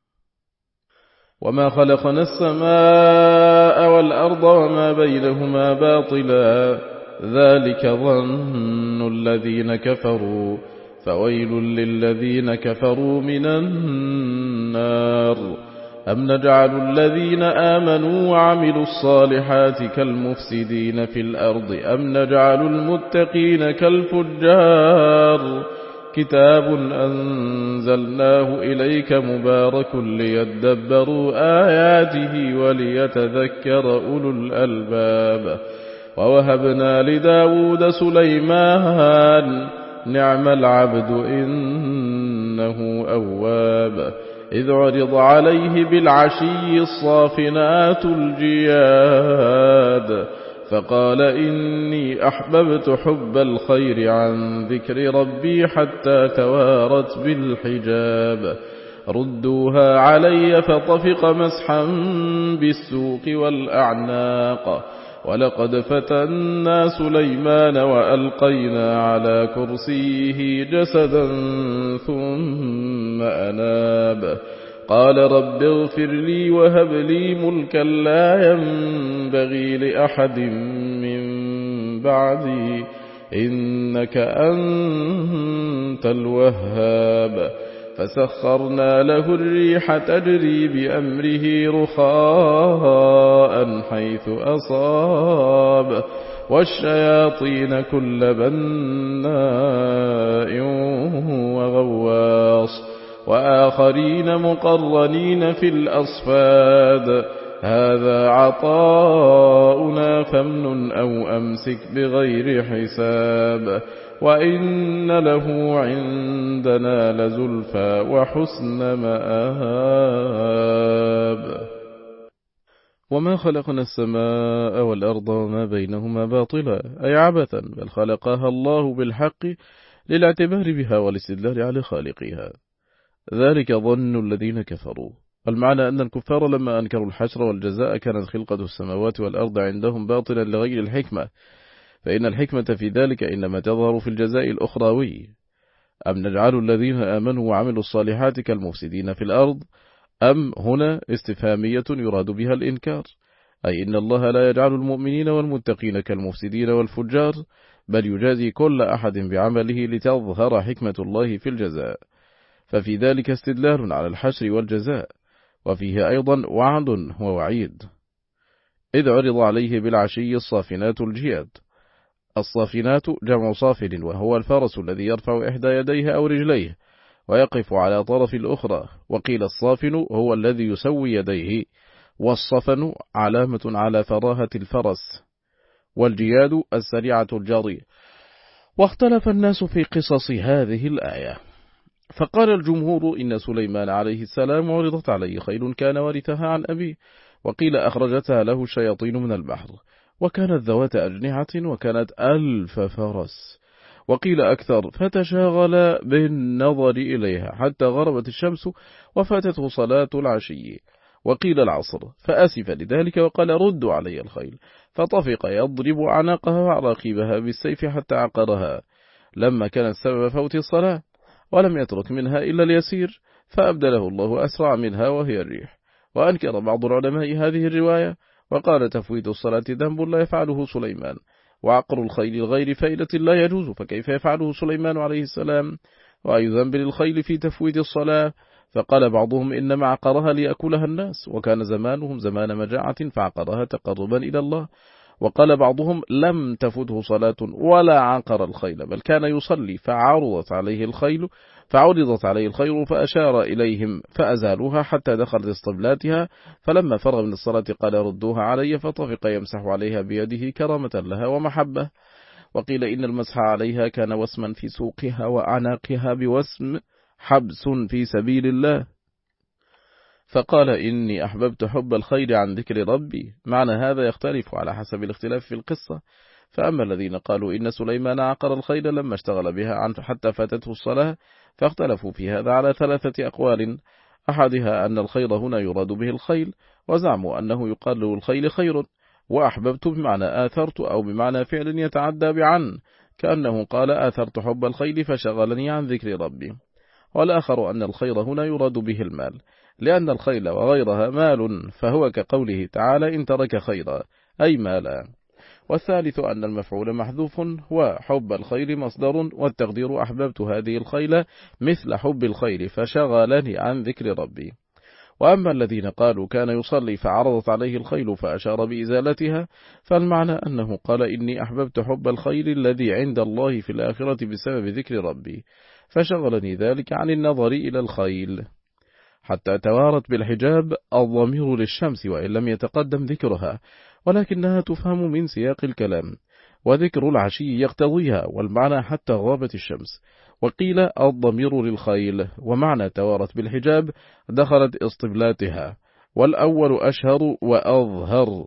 وما خلقنا السماء والأرض وما بينهما باطلا ذلك ظن الذين كفروا فويل للذين كفروا من النار. أم نجعل الذين آمنوا وعملوا الصالحات كالمفسدين في الأرض أم نجعل المتقين كالفجار. كتاب أنزلناه إليك مبارك ليدبروا آياته وليتذكر أولو الألباب. ووهبنا لداود سليمان نعم العبد إنه أواب. إذ عرض عليه بالعشي الصافنات الجياد فقال إني أحببت حب الخير عن ذكر ربي حتى توارت بالحجاب. ردوها علي فطفق مسحا بالسوق والأعناق. ولقد فتنا سليمان وألقينا على كرسيه جسدا ثم أناب. قال رب اغفر لي وهب لي ملكا لا ينبغي لأحد من بعدي إنك أنت الوهاب. فسخرنا له الريح تجري بأمره رخاء حيث أصاب والشياطين كل بناء وغواص وآخرين مقرنين في الأصفاد. هذا عطاؤنا فامنن أو أمسك بغير حساب. وإن له عندنا لزلفى وحسن مآب. وما خلقنا السماء والأرض وما بينهما باطلا أي عبثا، بل خلقها الله بالحق للاعتبار بها والاستدلال على خالقها. ذلك ظن الذين كفروا. المعنى أن الكفار لما أنكروا الحشر والجزاء كانت خلقة السماوات والأرض عندهم باطلا لغير الحكمة، فإن الحكمة في ذلك إنما تظهر في الجزاء الأخروي. أم نجعل الذين آمنوا وعملوا الصالحات كالمفسدين في الأرض. أم هنا استفهامية يراد بها الإنكار، أي إن الله لا يجعل المؤمنين والمتقين كالمفسدين والفجار، بل يجازي كل أحد بعمله لتظهر حكمة الله في الجزاء. ففي ذلك استدلال على الحشر والجزاء، وفيه أيضا وعد ووعيد. إذ عرض عليه بالعشي الصافنات الجياد. الصافنات جمع صافن، وهو الفرس الذي يرفع إحدى يديه أو رجليه ويقف على طرف الأخرى. وقيل الصافن هو الذي يسوي يديه، والصفن علامة على فراهة الفرس، والجياد السريعة الجارية. واختلف الناس في قصص هذه الآية، فقال الجمهور إن سليمان عليه السلام عرضت عليه خيل كان ورثها عن أبيه، وقيل أخرجتها له الشياطين من البحر، وكانت ذوات أجنحة وكانت ألف فرس. وقيل أكثر، فتشاغل بالنظر إليها حتى غربت الشمس وفاتته صلاة العشي. وقيل العصر، فأسف لذلك وقال ردوا علي الخيل، فطفق يضرب عناقها وعراقبها بالسيف حتى عقرها، لما كانت سبب فوت الصلاة، ولم يترك منها إلا اليسير، فأبدله الله أسرع منها وهي الريح. وأنكر بعض العلماء هذه الرواية، وقال تفويت الصلاة ذنب لا يفعله سليمان، وعقر الخيل الغير فائدة لا يجوز، فكيف يفعله سليمان عليه السلام؟ وأي ذنب للخيل في تفويت الصلاة؟ فقال بعضهم إنما عقرها ليأكلها الناس، وكان زمانهم زمان مجاعة فعقرها تقربا إلى الله. وقال بعضهم لم تفته صلاة ولا عقر الخيل، بل كان يصلي فعرضت عليه الخيل فعرضت عليه الخيل فأشار إليهم فأزالوها حتى دخلت اسطبلاتها، فلما فرغ من الصلاة قال ردوها علي، فطفق يمسح عليها بيده كرامة لها ومحبة. وقيل إن المسح عليها كان وسما في سوقها وأعناقها بوسم حبس في سبيل الله، فقال إني أحببت حب الخير عن ذكر ربي. معنى هذا يختلف على حسب الاختلاف في القصة، فأما الذين قالوا إن سليمان عقر الخيل لما اشتغل بها عنه حتى فاتته الصلاة فاختلفوا في هذا على ثلاثة أقوال، أحدها أن الخير هنا يراد به الخيل، وزعموا أنه يقال له الخيل خير، وأحببت بمعنى آثرت أو بمعنى فعل يتعدى بعن، كأنه قال آثرت حب الخيل فشغلني عن ذكر ربي. والآخر أن الخير هنا يراد به المال، لأن الخيل وغيرها مال، فهو كقوله تعالى إن ترك خيرا أي مالا. والثالث أن المفعول محذوف وحب الخير مصدر، والتقدير أحببت هذه الخيل مثل حب الخير فشغلني عن ذكر ربي. وأما الذين قالوا كان يصلي فعرضت عليه الخيل فأشار بإزالتها، فالمعنى أنه قال إني أحببت حب الخير الذي عند الله في الآخرة بسبب ذكر ربي، فشغلني ذلك عن النظر إلى الخيل، حتى توارت بالحجاب الضمير للشمس وإن لم يتقدم ذكرها، ولكنها تفهم من سياق الكلام، وذكر العشي يقتضيها، والمعنى حتى غابت الشمس. وقيل الضمير للخيل، ومعنى توارت بالحجاب دخلت اصطبلاتها، والأول أشهر وأظهر.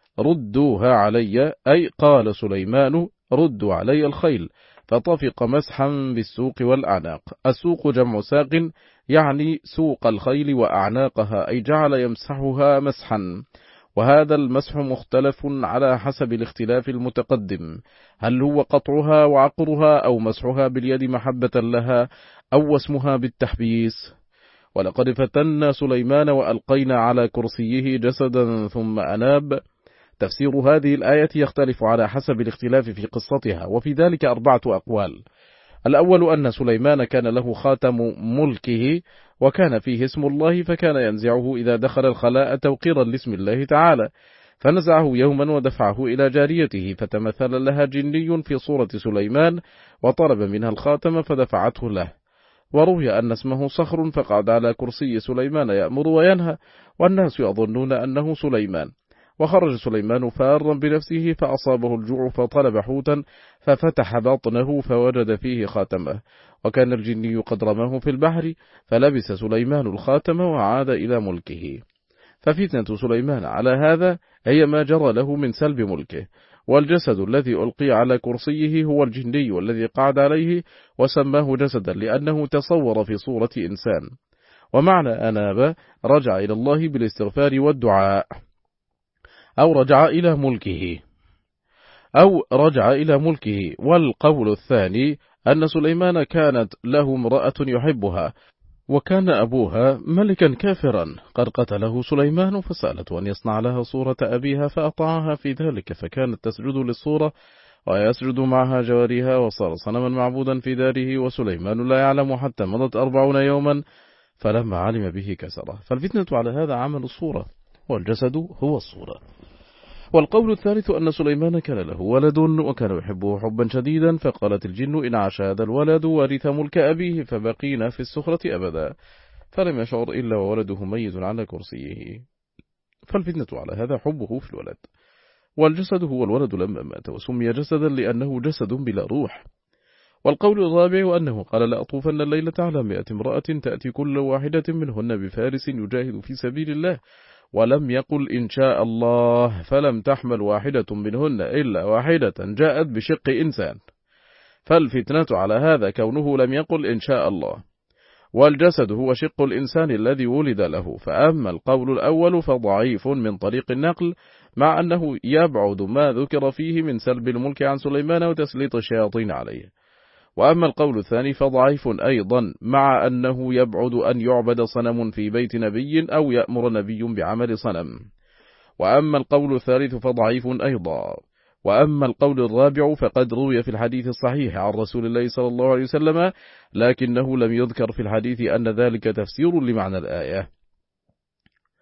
ردوها علي أي قال سليمان ردوا علي الخيل، فطفق مسحا بالسوق والأعناق. السوق جمع ساق، يعني سوق الخيل وأعناقها، أي جعل يمسحها مسحا. وهذا المسح مختلف على حسب الاختلاف المتقدم، هل هو قطعها وعقرها أو مسحها باليد محبة لها أو وسمها بالتحبيس. ولقد فتنا سليمان وألقينا على كرسيه جسدا ثم أناب. تفسير هذه الآية يختلف على حسب الاختلاف في قصتها، وفي ذلك أربعة أقوال. الأول أن سليمان كان له خاتم ملكه وكان فيه اسم الله، فكان ينزعه إذا دخل الخلاء توقيرا لاسم الله تعالى، فنزعه يوما ودفعه إلى جاريته فتمثل لها جني في صورة سليمان وطلب منها الخاتم فدفعته له. وروي أن اسمه صخر، فقعد على كرسي سليمان يأمر وينهى، والناس يظنون أنه سليمان. وخرج سليمان فارا بنفسه فأصابه الجوع فطلب حوتا ففتح بطنه فوجد فيه خاتمه، وكان الجني قد رماه في البحر، فلبس سليمان الخاتم وعاد إلى ملكه. ففتنة سليمان على هذا هي ما جرى له من سلب ملكه، والجسد الذي ألقي على كرسيه هو الجني الذي قعد عليه، وسماه جسدا لأنه تصور في صورة إنسان. ومعنى أناب رجع إلى الله بالاستغفار والدعاء، أو رجع إلى ملكه أو رجع إلى ملكه. والقول الثاني أن سليمان كانت له امرأة يحبها، وكان أبوها ملكا كافرا قد قتله سليمان، فسألت أن يصنع لها صورة أبيها فأطاعها في ذلك، فكانت تسجد للصورة ويسجد معها جوارها، وصار صنما معبودا في داره، وسليمان لا يعلم حتى مضت أربعون يوما، فلما علم به كسره. فالفتنة على هذا عمل الصورة، والجسد هو الصورة. والقول الثالث أن سليمان كان له ولد وكان يحبه حبا شديدا، فقالت الجن إن عاش هذا الولد ورث ملك أبيه، فبقينا في السخرة أبدا، فلم يشعر إلا وولده ميت على كرسيه. فالفتنة على هذا حبه في الولد، والجسد هو الولد لما مات، وسمي جسدا لأنه جسد بلا روح. والقول الرابع أنه قال لأطوفن الليلة على مئة امرأة تأتي كل واحدة منهن بفارس يجاهد في سبيل الله، ولم يقل إن شاء الله، فلم تحمل واحدة منهن إلا واحدة جاءت بشق إنسان. فالفتنة على هذا كونه لم يقل إن شاء الله. والجسد هو شق الإنسان الذي ولد له. فأما القول الأول فضعيف من طريق النقل، مع أنه يبعد ما ذكر فيه من سلب الملك عن سليمان وتسليط الشياطين عليه. وأما القول الثاني فضعيف أيضا، مع أنه يبعد أن يعبد صنم في بيت نبي أو يأمر نبي بعمل صنم. وأما القول الثالث فضعيف أيضا. وأما القول الرابع فقد روي في الحديث الصحيح عن رسول الله صلى الله عليه وسلم، لكنه لم يذكر في الحديث أن ذلك تفسير لمعنى الآية.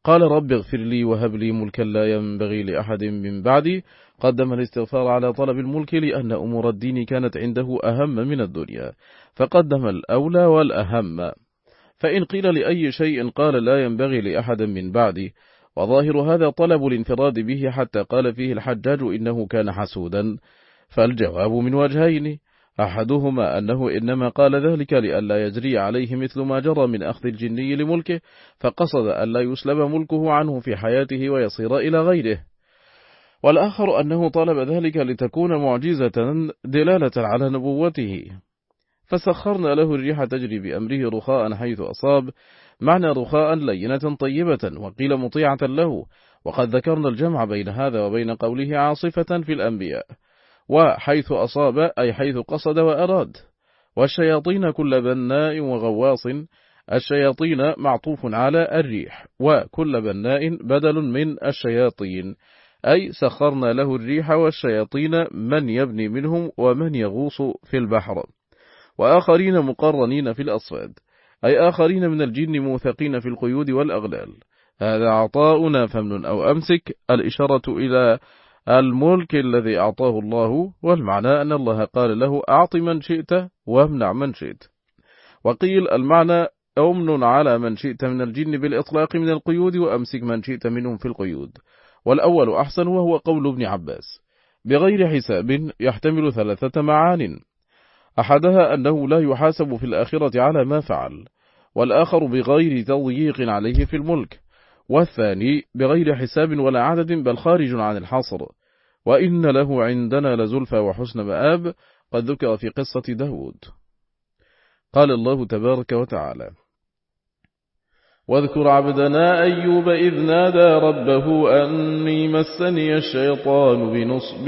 قال رب اغفر لي وهب لي ملكا لا ينبغي لأحد من بعدي. قدم الاستغفار على طلب الملك لأن أمور الدين كانت عنده أهم من الدنيا، فقدم الأولى والأهم. فإن قيل لأي شيء قال لا ينبغي لأحد من بعدي، وظاهر هذا طلب الانفراد به، حتى قال فيه الحجاج إنه كان حسودا. فالجواب من وجهين: أحدهما أنه إنما قال ذلك لئلا يجري عليه مثل ما جرى من أخذ الجني لملكه، فقصد ألا يسلب ملكه عنه في حياته ويصير إلى غيره. والآخر أنه طلب ذلك لتكون معجزة دلالة على نبوته. فسخرنا له الريح تجري بأمره رخاء حيث أصاب، معنى رخاء لينة طيبة، وقيل مطيعة له. وقد ذكرنا الجمع بين هذا وبين قوله عاصفة في الأنبياء، وحيث أصاب أي حيث قصد وأراد. والشياطين كل بناء وغواص، الشياطين معطوف على الريح، وكل بناء بدل من الشياطين، أي سخرنا له الريح والشياطين من يبني منهم ومن يغوص في البحر، وآخرين مقرنين في الأصفاد، أي آخرين من الجن موثقين في القيود والأغلال. هذا عطاؤنا فمن أو أمسك، الإشارة إلى الملك الذي أعطاه الله، والمعنى أن الله قال له أعط من شئت وامنع من شئت. وقيل المعنى أمن على من شئت من الجن بالإطلاق من القيود، وأمسك من شئت منهم في القيود. والأول أحسن، وهو قول ابن عباس بغير حساب، يحتمل ثلاثة معان: أحدها أنه لا يحاسب في الآخرة على ما فعل، والآخر بغير تضييق عليه في الملك، والثاني بغير حساب ولا عدد بل خارج عن الحصر. وإن له عندنا لزلفى وحسن مآب، قد ذكر في قصة داود. قال الله تبارك وتعالى: واذكر عبدنا أيوب إذ نادى ربه أني مسني الشيطان بنصب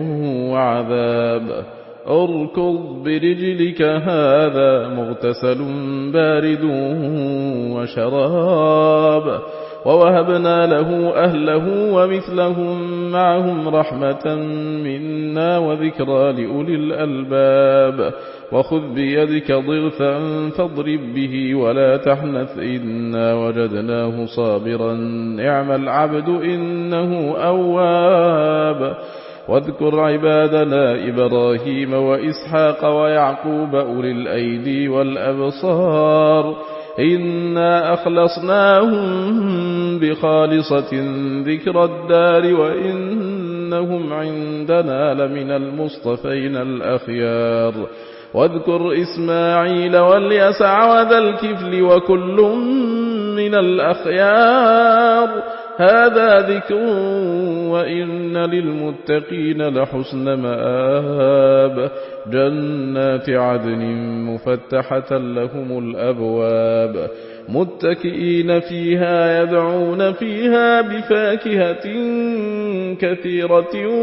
وعذاب اركض برجلك هذا مغتسل بارد وشراب ووهبنا له أهله ومثلهم معهم رحمة منا وذكرى لأولي الألباب وخذ بيدك ضغثا فاضرب به ولا تحنث إنا وجدناه صابرا نعم العبد إنه أواب واذكر عبادنا إبراهيم وإسحاق ويعقوب أولي الأيدي والأبصار إنا أخلصناهم بخالصة ذكر الدار وإنهم عندنا لمن المصطفين الأخيار واذكر إسماعيل واليسع وذا الكفل وكل من الأخيار هذا ذكر وإن للمتقين لحسن مآب جنات عدن مفتحة لهم الأبواب متكئين فيها يدعون فيها بفاكهة كثيرة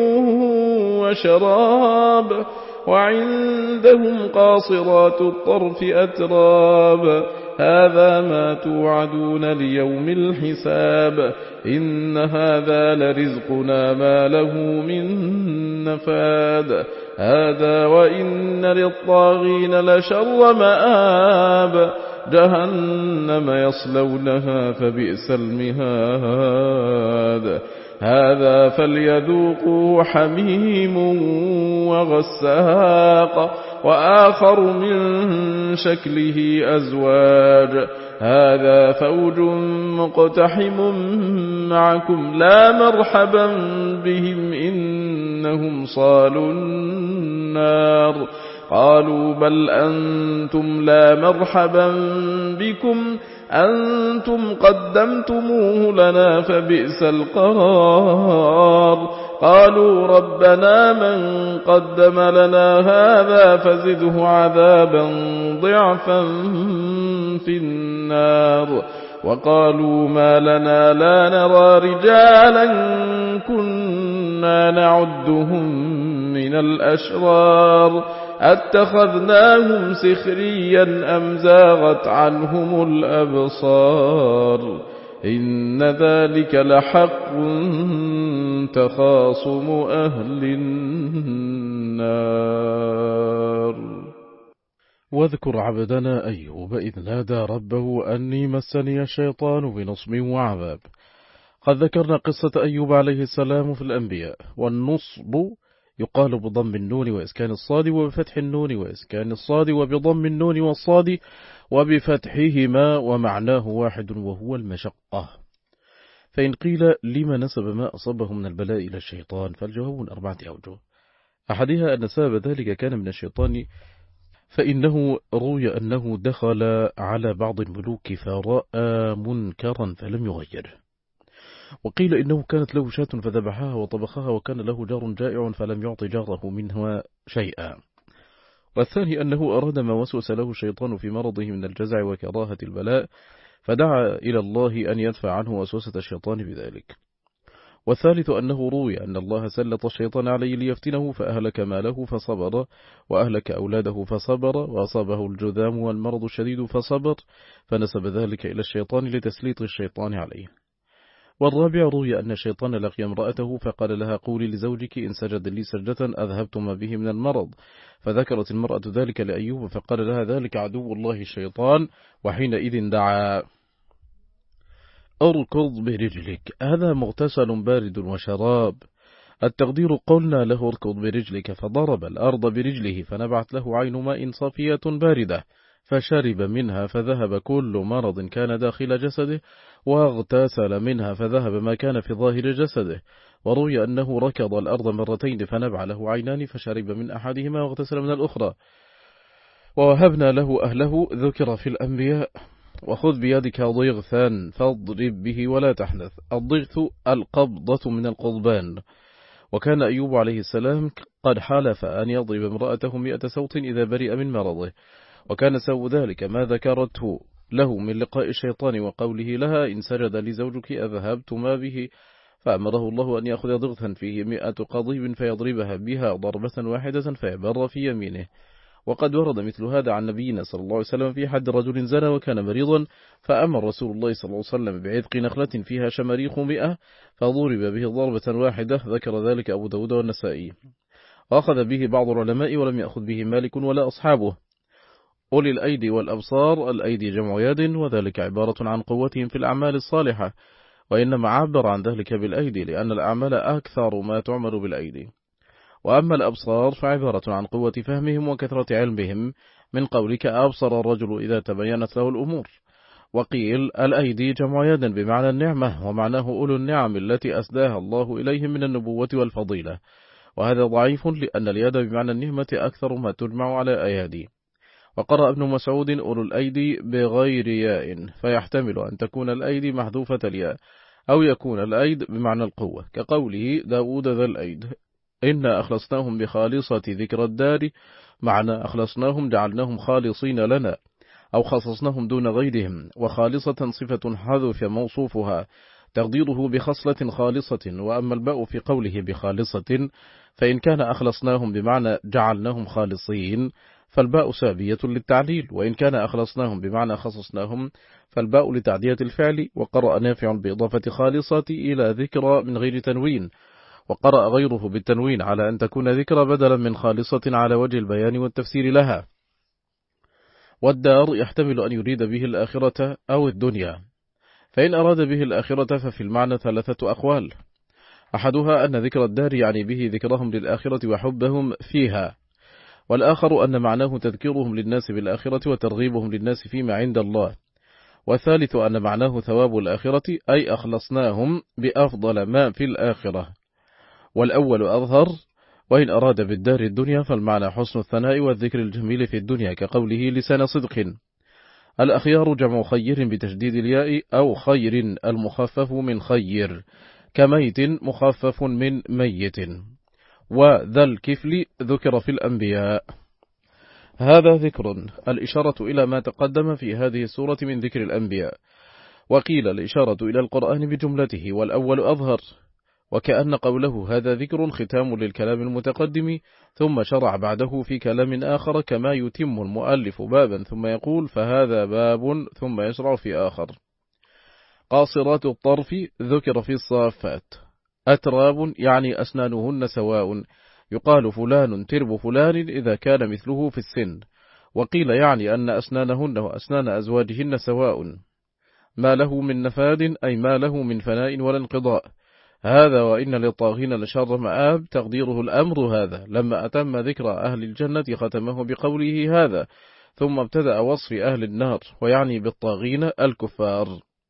وشراب وعندهم قاصرات الطرف أتراب هذا ما توعدون ليوم الحساب إن هذا لرزقنا ما له من نفاد هذا وإن للطاغين لشر مآب جهنم يصلونها فبئس المهاد هذا فليذوقوا حميم وغساق وآخر من شكله أزواج هذا فوج مقتحم معكم لا مرحبا بهم إنهم صالوا النار قالوا بل أنتم لا مرحبا بكم أنتم قدمتموه لنا فبئس القرار قالوا ربنا من قدم لنا هذا فزده عذابا ضعفا في النار وقالوا ما لنا لا نرى رجالا كنا نعدهم من الأشرار أتخذناهم سخريا أم زاغت عنهم الأبصار إن ذلك لحق تخاصم أهل النار واذكر عبدنا أيوب إذ نادى ربه أني مسني الشيطان بنصب وعذاب قد ذكرنا قصة أيوب عليه السلام في الأنبياء. والنصب يقال بضم النون وإسكان الصاد وبفتح النون وإسكان الصاد وبضم النون والصاد وبفتحهما، ومعناه واحد وهو المشقة. فإن قيل لما نسب ما أصابه من البلاء إلى الشيطان، فالجواب من أربعة أوجه. أحدها أن سبب ذلك كان من الشيطان، فإنه روي أنه دخل على بعض الملوك فرأى منكرا فلم يغيره، وقيل إنه كانت له شاة فذبحها وطبخها، وكان له جار جائع فلم يعط جاره منها شيئا. والثاني أنه أراد ما وسوس له الشيطان في مرضه من الجزع وكراهة البلاء، فدعا إلى الله أن يدفع عنه وسوسة الشيطان بذلك. والثالث أنه روي أن الله سلط الشيطان عليه ليفتنه، فأهلك ماله فصبر، وأهلك أولاده فصبر، وأصابه الجذام والمرض الشديد فصبر، فنسب ذلك إلى الشيطان لتسليط الشيطان عليه. والرابع روي أن الشيطان لقي امرأته فقال لها قولي لزوجك إن سجد لي سجدة أذهبت ما به من المرض، فذكرت المرأة ذلك لأيوب فقال لها ذلك عدو الله الشيطان، وحينئذ دعا. أركض برجلك، هذا مغتسل بارد وشراب. التقدير قلنا له اركض برجلك، فضرب الأرض برجله فنبعت له عين ماء صافية باردة، فشرب منها فذهب كل مرض كان داخل جسده، واغتسل منها فذهب ما كان في ظاهر جسده. وروي أنه ركض الأرض مرتين فنبع له عينان فشرب من أحدهما واغتسل من الأخرى. ووهبنا له أهله، ذكر في الأنبياء. وخذ بيدك ضغثا فاضرب به ولا تحنث. الضغث القبضة من القضبان. وكان أيوب عليه السلام قد حلف أن يضرب امرأته مئة سوط إذا برئ من مرضه، وكان سوء ذلك ما ذكرته له من لقاء الشيطان وقوله لها إن سجد لزوجك أذهبت ما به، فأمره الله أن يأخذ ضغثا فيه مئة قضيب فيضربها بها ضربة واحدة فيبر في يمينه. وقد ورد مثل هذا عن نبينا صلى الله عليه وسلم في حد رجل زنى وكان مريضا، فأمر رسول الله صلى الله عليه وسلم بعذق نخلة فيها شماريخ مئة فضرب به ضربة واحدة، ذكر ذلك أبو داود والنسائي. وأخذ به بعض العلماء ولم يأخذ به مالك ولا أصحابه. أولي الأيدي والأبصار، الأيدي جمع يد، وذلك عبارة عن قوتهم في الأعمال الصالحة، وإنما عبر عن ذلك بالأيدي لأن الأعمال أكثر ما تعمل بالأيدي. وأما الأبصار فعبارة عن قوة فهمهم وكثرة علمهم، من قولك أبصر الرجل إذا تبينت له الأمور. وقيل الأيدي جمع يد بمعنى النعمة، ومعناه أولو النعم التي أسداها الله إليهم من النبوة والفضيلة، وهذا ضعيف لأن اليد بمعنى النعمة أكثر ما تجمع على أيادي. وقرأ ابن مسعود أولو الأيدي بغير ياء، فيحتمل أن تكون الأيدي محذوفة الياء، أو يكون الأيد بمعنى القوة، كقوله داود ذا الأيد إنا أخلصناهم بخالصة ذكر الدار، معنى أخلصناهم جعلناهم خالصين لنا، أو خصصناهم دون غيرهم. وخالصة صفة حذف موصوفها، تقديره بخصلة خالصة. وأما الباء في قوله بخالصة، فإن كان أخلصناهم بمعنى جعلناهم خالصين فالباء سابية للتعليل، وإن كان أخلصناهم بمعنى خصصناهم فالباء لتعدية الفعل. وقرأ نافع بإضافة خالصة إلى ذكر من غير تنوين، وقرأ غيره بالتنوين على أن تكون ذكر بدلا من خالصة على وجه البيان والتفسير لها. والدار يحتمل أن يريد به الآخرة أو الدنيا، فإن أراد به الآخرة ففي المعنى ثلاثة أقوال. أحدها أن ذكر الدار يعني به ذكرهم للآخرة وحبهم فيها، والآخر أن معناه تذكيرهم للناس بالآخرة وترغيبهم للناس فيما عند الله. والثالث أن معناه ثواب الآخرة، أي أخلصناهم بأفضل ما في الآخرة. والأول أظهر. وإن أراد بالدار الدنيا فالمعنى حسن الثناء والذكر الجميل في الدنيا، كقوله لسان صدق. الأخيار جمع خير بتشديد الياء، أو خير المخفف من خير، كميت مخفف من ميت. وذا الكفل ذكر في الأنبياء. هذا ذكر الإشارة إلى ما تقدم في هذه السورة من ذكر الأنبياء، وقيل الإشارة إلى القرآن بجملته، والأول أظهر. وكأن قوله هذا ذكر ختام للكلام المتقدم، ثم شرع بعده في كلام آخر، كما يتم المؤلف بابا ثم يقول فهذا باب ثم يشرع في آخر. قاصرات الطرف ذكر في الصافات. أتراب يعني أسنانهن سواء، يقال فلان ترب فلان إذا كان مثله في السن. وقيل يعني أن أسنانهن وأسنان أزواجهن سواء. ما له من نفاد أي ما له من فناء ولا انقضاء. هذا وإن للطاغين لشر مآب تقديره الأمر هذا. لما أتم ذكر أهل الجنة ختمه بقوله هذا، ثم ابتدأ وصف أهل النار، ويعني بالطاغين الكفار.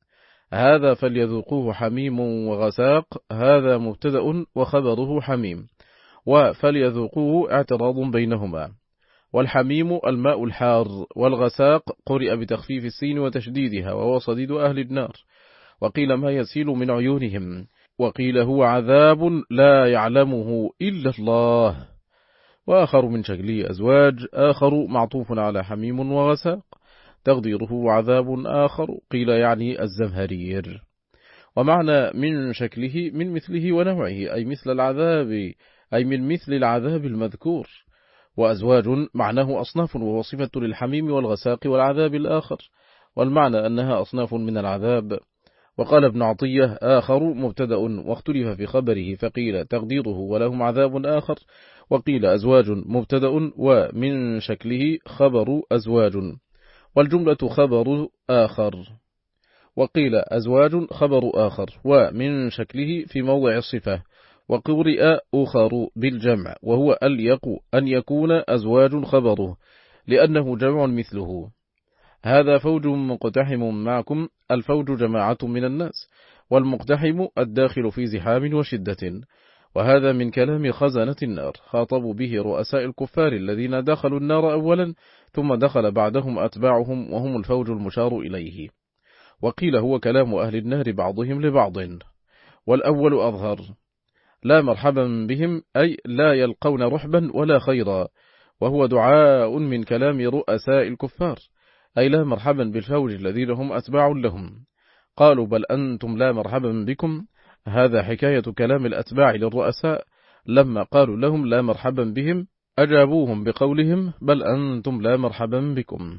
هذا فليذوقوه حميم وغساق، هذا مبتدأ وخبره حميم، وفليذوقوه اعتراض بينهما. والحميم الماء الحار، والغساق قرئ بتخفيف السين وتشديدها، وهو صديد أهل النار. وقيل ما يسيل من عيونهم، وقيل هو عذاب لا يعلمه إلا الله. وآخر من شكله أزواج، آخر معطوف على حميم وغساق تقديره عذاب آخر، قيل يعني الزمهرير. ومعنى من شكله من مثله ونوعه، أي مثل العذاب، أي من مثل العذاب المذكور. وأزواج معناه أصناف، وهو صفة للحميم والغساق والعذاب الآخر، والمعنى أنها أصناف من العذاب. وقال ابن عطية آخر مبتدأ واختلف في خبره، فقيل تقديره ولهم عذاب آخر، وقيل أزواج مبتدأ ومن شكله خبر أزواج، والجملة خبر آخر. وقيل أزواج خبر آخر ومن شكله في موضع الصفة. وقرئ أخر بالجمع، وهو أليق أن يكون أزواج خبره، لأنه جمع مثله. هذا فوج مقتحم معكم، الفوج جماعة من الناس، والمقتحم الداخل في زحام وشدة. وهذا من كلام خزنة النار، خاطبوا به رؤساء الكفار الذين دخلوا النار أولا، ثم دخل بعدهم أتباعهم، وهم الفوج المشار إليه. وقيل هو كلام أهل النار بعضهم لبعض، والأول أظهر. لا مرحبا بهم أي لا يلقون رحبا ولا خيرا، وهو دعاء من كلام رؤساء الكفار، أي لا مرحبا بالفوج الذين هم أتباع لهم. قالوا بل أنتم لا مرحبا بكم، هذا حكاية كلام الأتباع للرؤساء، لما قالوا لهم لا مرحبا بهم أجابوهم بقولهم بل أنتم لا مرحبا بكم،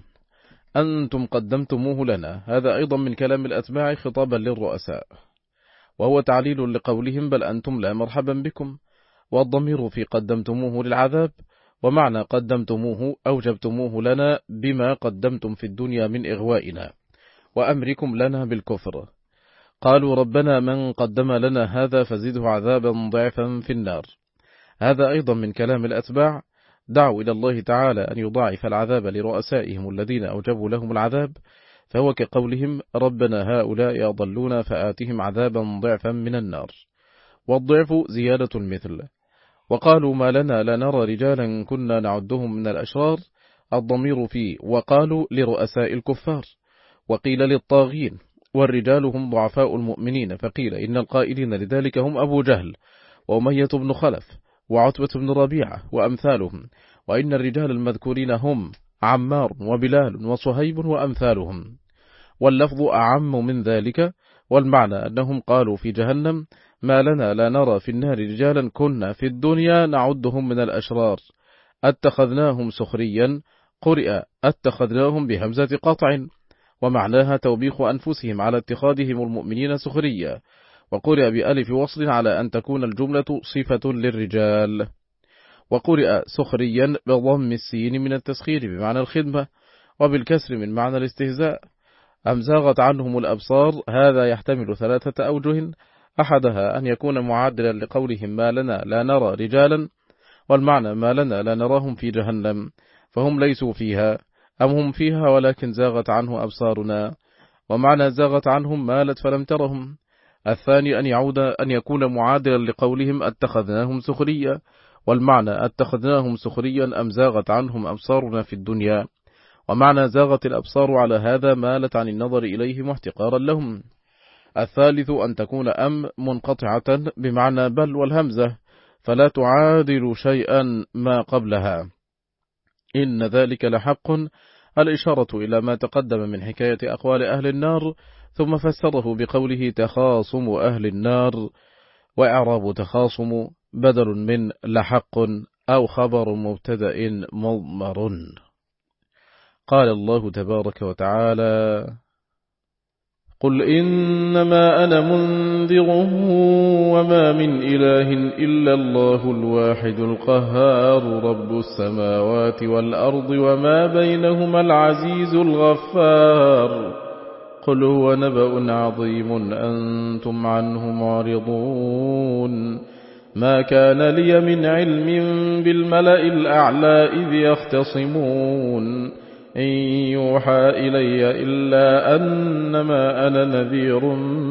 أنتم قدمتموه لنا. هذا أيضا من كلام الأتباع خطابا للرؤساء، وهو تعليل لقولهم بل أنتم لا مرحبا بكم. والضمير في قدمتموه للعذاب، ومعنى قدمتموه أوجبتموه لنا بما قدمتم في الدنيا من إغوائنا وأمركم لنا بالكفر. قالوا ربنا من قدم لنا هذا فزده عذابا ضعفا في النار. هذا أيضا من كلام الأتباع، دعوا إلى الله تعالى أن يضاعف العذاب لرؤسائهم الذين أوجبوا لهم العذاب، فهو كقولهم ربنا هؤلاء أضلونا فآتهم عذابا ضعفا من النار، والضعف زيادة المثل. وقالوا ما لنا لا نرى رجالا كنا نعدهم من الأشرار، الضمير فيه وقالوا لرؤساء الكفار. وقيل للطاغين، والرجال هم ضعفاء المؤمنين، فقيل إن القائلين لذلك هم أبو جهل وأمية بن خلف وعتبة بن ربيعة وأمثالهم، وإن الرجال المذكورين هم عمار وبلال وصهيب وأمثالهم. واللفظ أعم من ذلك، والمعنى أنهم قالوا في جهنم ما لنا لا نرى في النار رجالا كنا في الدنيا نعدهم من الأشرار، اتخذناهم سخريا، قرئ اتخذناهم بهمزة قطع، ومعناها توبيخ أنفسهم على اتخاذهم المؤمنين سخريا، وقرئ بألف وصل على أن تكون الجملة صفة للرجال. وقرئ سخريا بضم السين من التسخير بمعنى الخدمة، وبالكسر من معنى الاستهزاء. أم زاغت عنهم الأبصار، هذا يحتمل ثلاثة أوجه، أحدها أن يكون معادلا لقولهم ما لنا لا نرى رجالا، والمعنى ما لنا لا نراهم في جهنم فهم ليسوا فيها، أم هم فيها ولكن زاغت عنه أبصارنا، ومعنى زاغت عنهم مالت فلم ترهم. الثاني أن يعود أن يكون معادلا لقولهم اتخذناهم سخريا، والمعنى اتخذناهم سخريا أم زاغت عنهم أبصارنا في الدنيا، ومعنى زاغت الأبصار على هذا مالت عن النظر إليهم واحتقارا لهم. الثالث أن تكون أم منقطعة بمعنى بل والهمزة، فلا تعادل شيئا ما قبلها، إن ذلك لحق، الإشارة إلى ما تقدم من حكاية أقوال أهل النار، ثم فسره بقوله تخاصم أهل النار، وإعراب تخاصم بدل من لحق أو خبر مبتدأ مضمر. قال الله تبارك وتعالى قل إنما أنا منذر وما من إله إلا الله الواحد القهار رب السماوات والأرض وما بينهما العزيز الغفار قل هو نبأ عظيم أنتم عنه معرضون ما كان لي من علم بالملأ الأعلى إذ يختصمون إن يوحى إلي إلا أنما أنا نذير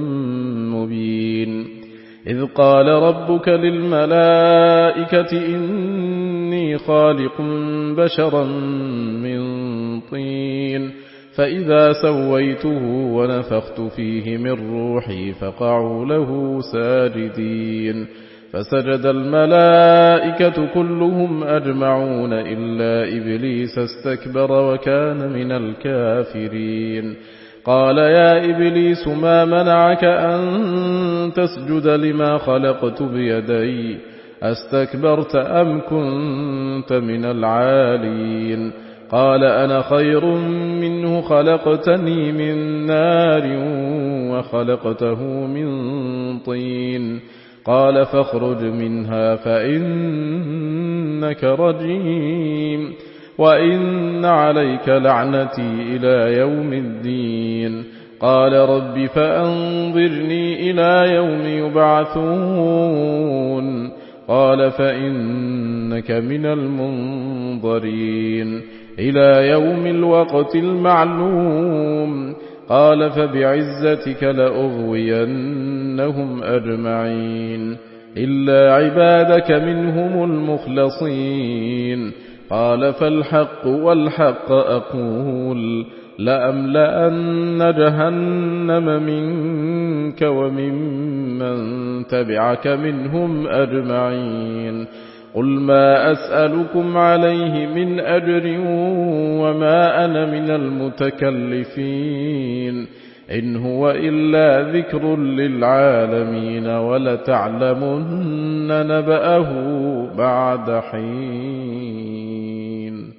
مبين إذ قال ربك للملائكة إني خالق بشرا من طين فإذا سويته ونفخت فيه من روحي فقعوا له ساجدين فسجد الملائكة كلهم أجمعون إلا إبليس استكبر وكان من الكافرين قال يا إبليس ما منعك أن تسجد لما خلقت بيدي أستكبرت أم كنت من العالين قال أنا خير منه خلقتني من نار وخلقته من طين قال فاخرج منها فإنك رجيم وإن عليك لعنتي إلى يوم الدين قال رب فأنظرني إلى يوم يبعثون قال فإنك من المنظرين إلى يوم الوقت المعلوم قال فبعزتك لأغوينهم أجمعين إلا عبادك منهم المخلصين قال فالحق والحق أقول لأملأن جهنم منك وممن تبعك منهم أجمعين قل ما أسألكم عليه من أجر وما أنا من المتكلفين إن هو إلا ذكر للعالمين ولتعلمن نبأه بعد حين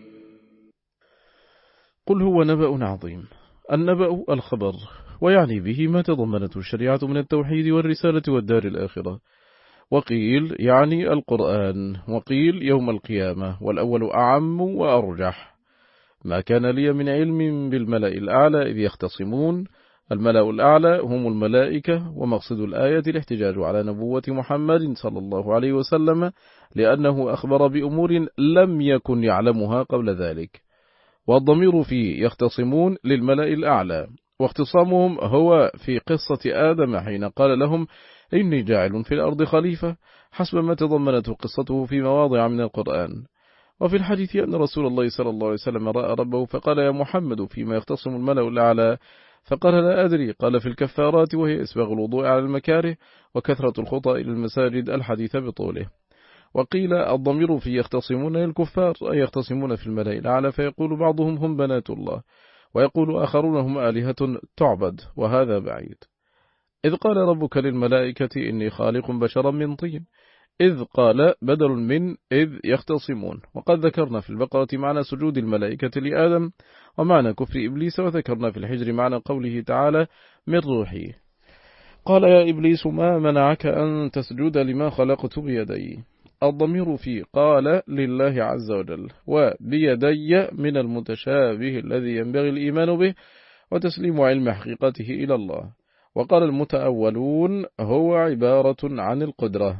قل هو نبأ عظيم. النبأ الخبر، ويعني به ما تضمنته الشريعة من التوحيد والرسالة والدار الآخرة، وقيل يعني القرآن، وقيل يوم القيامة، والأول أعم وأرجح. ما كان لي من علم بالملأ الأعلى إذ يختصمون. الملأ الأعلى هم الملائكة، ومقصد الآية الاحتجاج على نبوة محمد صلى الله عليه وسلم لأنه أخبر بأمور لم يكن يعلمها قبل ذلك. والضمير في يختصمون للملأ الأعلى، واختصامهم هو في قصة آدم حين قال لهم إني جاعل في الأرض خليفة، حسب ما تضمنته قصته في مواضع من القرآن. وفي الحديث أن رسول الله صلى الله عليه وسلم رأى ربه فقال يا محمد فيما يختصم الملأ الأعلى، فقال لا أدري، قال في الكفارات وهي إسباغ الوضوء على المكاره وكثرة الخطى إلى المساجد الحديث بطوله. وقيل الضمير في يختصمون الكفار، أي يختصمون في الملأ الأعلى، فيقول بعضهم هم بنات الله، ويقول آخرون هم آلهة تعبد، وهذا بعيد. إذ قال ربك للملائكة إني خالق بشرا من طين، إذ قال بدل من إذ يختصمون. وقد ذكرنا في البقرة معنى سجود الملائكة لآدم ومعنى كفر إبليس، وذكرنا في الحجر معنى قوله تعالى من روحي. قال يا إبليس ما منعك أن تسجد لما خلقت بيدي. الضمير في قال لله عز وجل، وبيدي من المتشابه الذي ينبغي الإيمان به وتسليم علم حقيقته إلى الله. وقال المتأولون هو عبارة عن القدرة.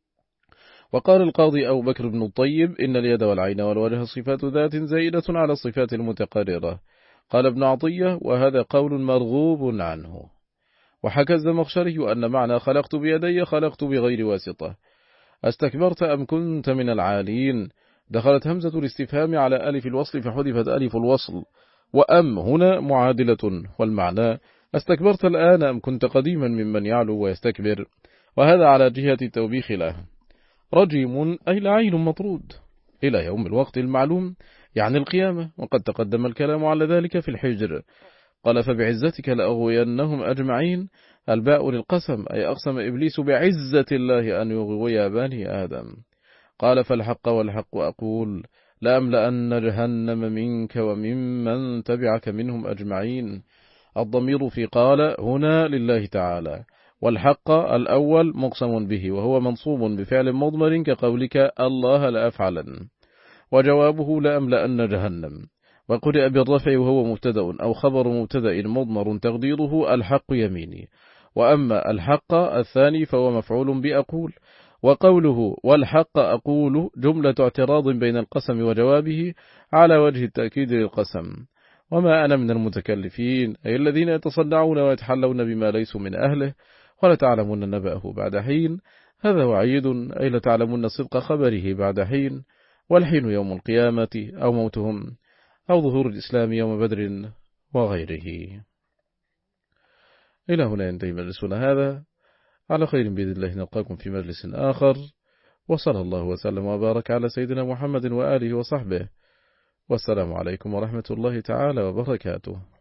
وقال القاضي أبو بكر بن الطيب إن اليد والعين والوجه صفات ذات زائدة على الصفات المتقررة. قال ابن عطية وهذا قول مرغوب عنه. وحكى الزمخشري أن معنى خلقت بيدي خلقت بغير واسطة. استكبرت أم كنت من العالين، دخلت همزة الاستفهام على ألف الوصل فحذفت ألف الوصل، وأم هنا معادلة، والمعنى استكبرت الآن أم كنت قديما ممن يعلو ويستكبر، وهذا على جهة التوبيخ له. رجيم أي لعين مطرود إلى يوم الوقت المعلوم، يعني القيامة، وقد تقدم الكلام على ذلك في الحجر. قال فبعزتك لأغوينهم أجمعين، الباء للقسم، أي أقسم إبليس بعزة الله أن يغوي بني آدم. قال فالحق والحق أقول لأملأن جهنم منك وممن تبعك منهم أجمعين. الضمير في قال هنا لله تعالى، والحق الأول مقسم به وهو منصوب بفعل مضمر كقولك الله لأفعلن، وجوابه لأملأن جهنم. وقرئ بالرفع وهو مبتدأ أو خبر مبتدأ مضمر تقديره الحق يميني. وأما الحق الثاني فهو مفعول بأقول. وقوله والحق أقول جملة اعتراض بين القسم وجوابه على وجه التأكيد للقسم. وما أنا من المتكلفين أي الذين يتصنعون ويتحلون بما ليسوا من أهله، ولتعلمون نبأه بعد حين. هذا وعيد أي لتعلمون صدق خبره بعد حين. والحين يوم القيامة أو موتهم أو ظهور الإسلام يوم بدر وغيره. إلى هنا ينتهي مجلسنا هذا، على خير بإذن الله نلقاكم في مجلس آخر، وصلى الله وسلم وبارك على سيدنا محمد وآله وصحبه، والسلام عليكم ورحمة الله تعالى وبركاته.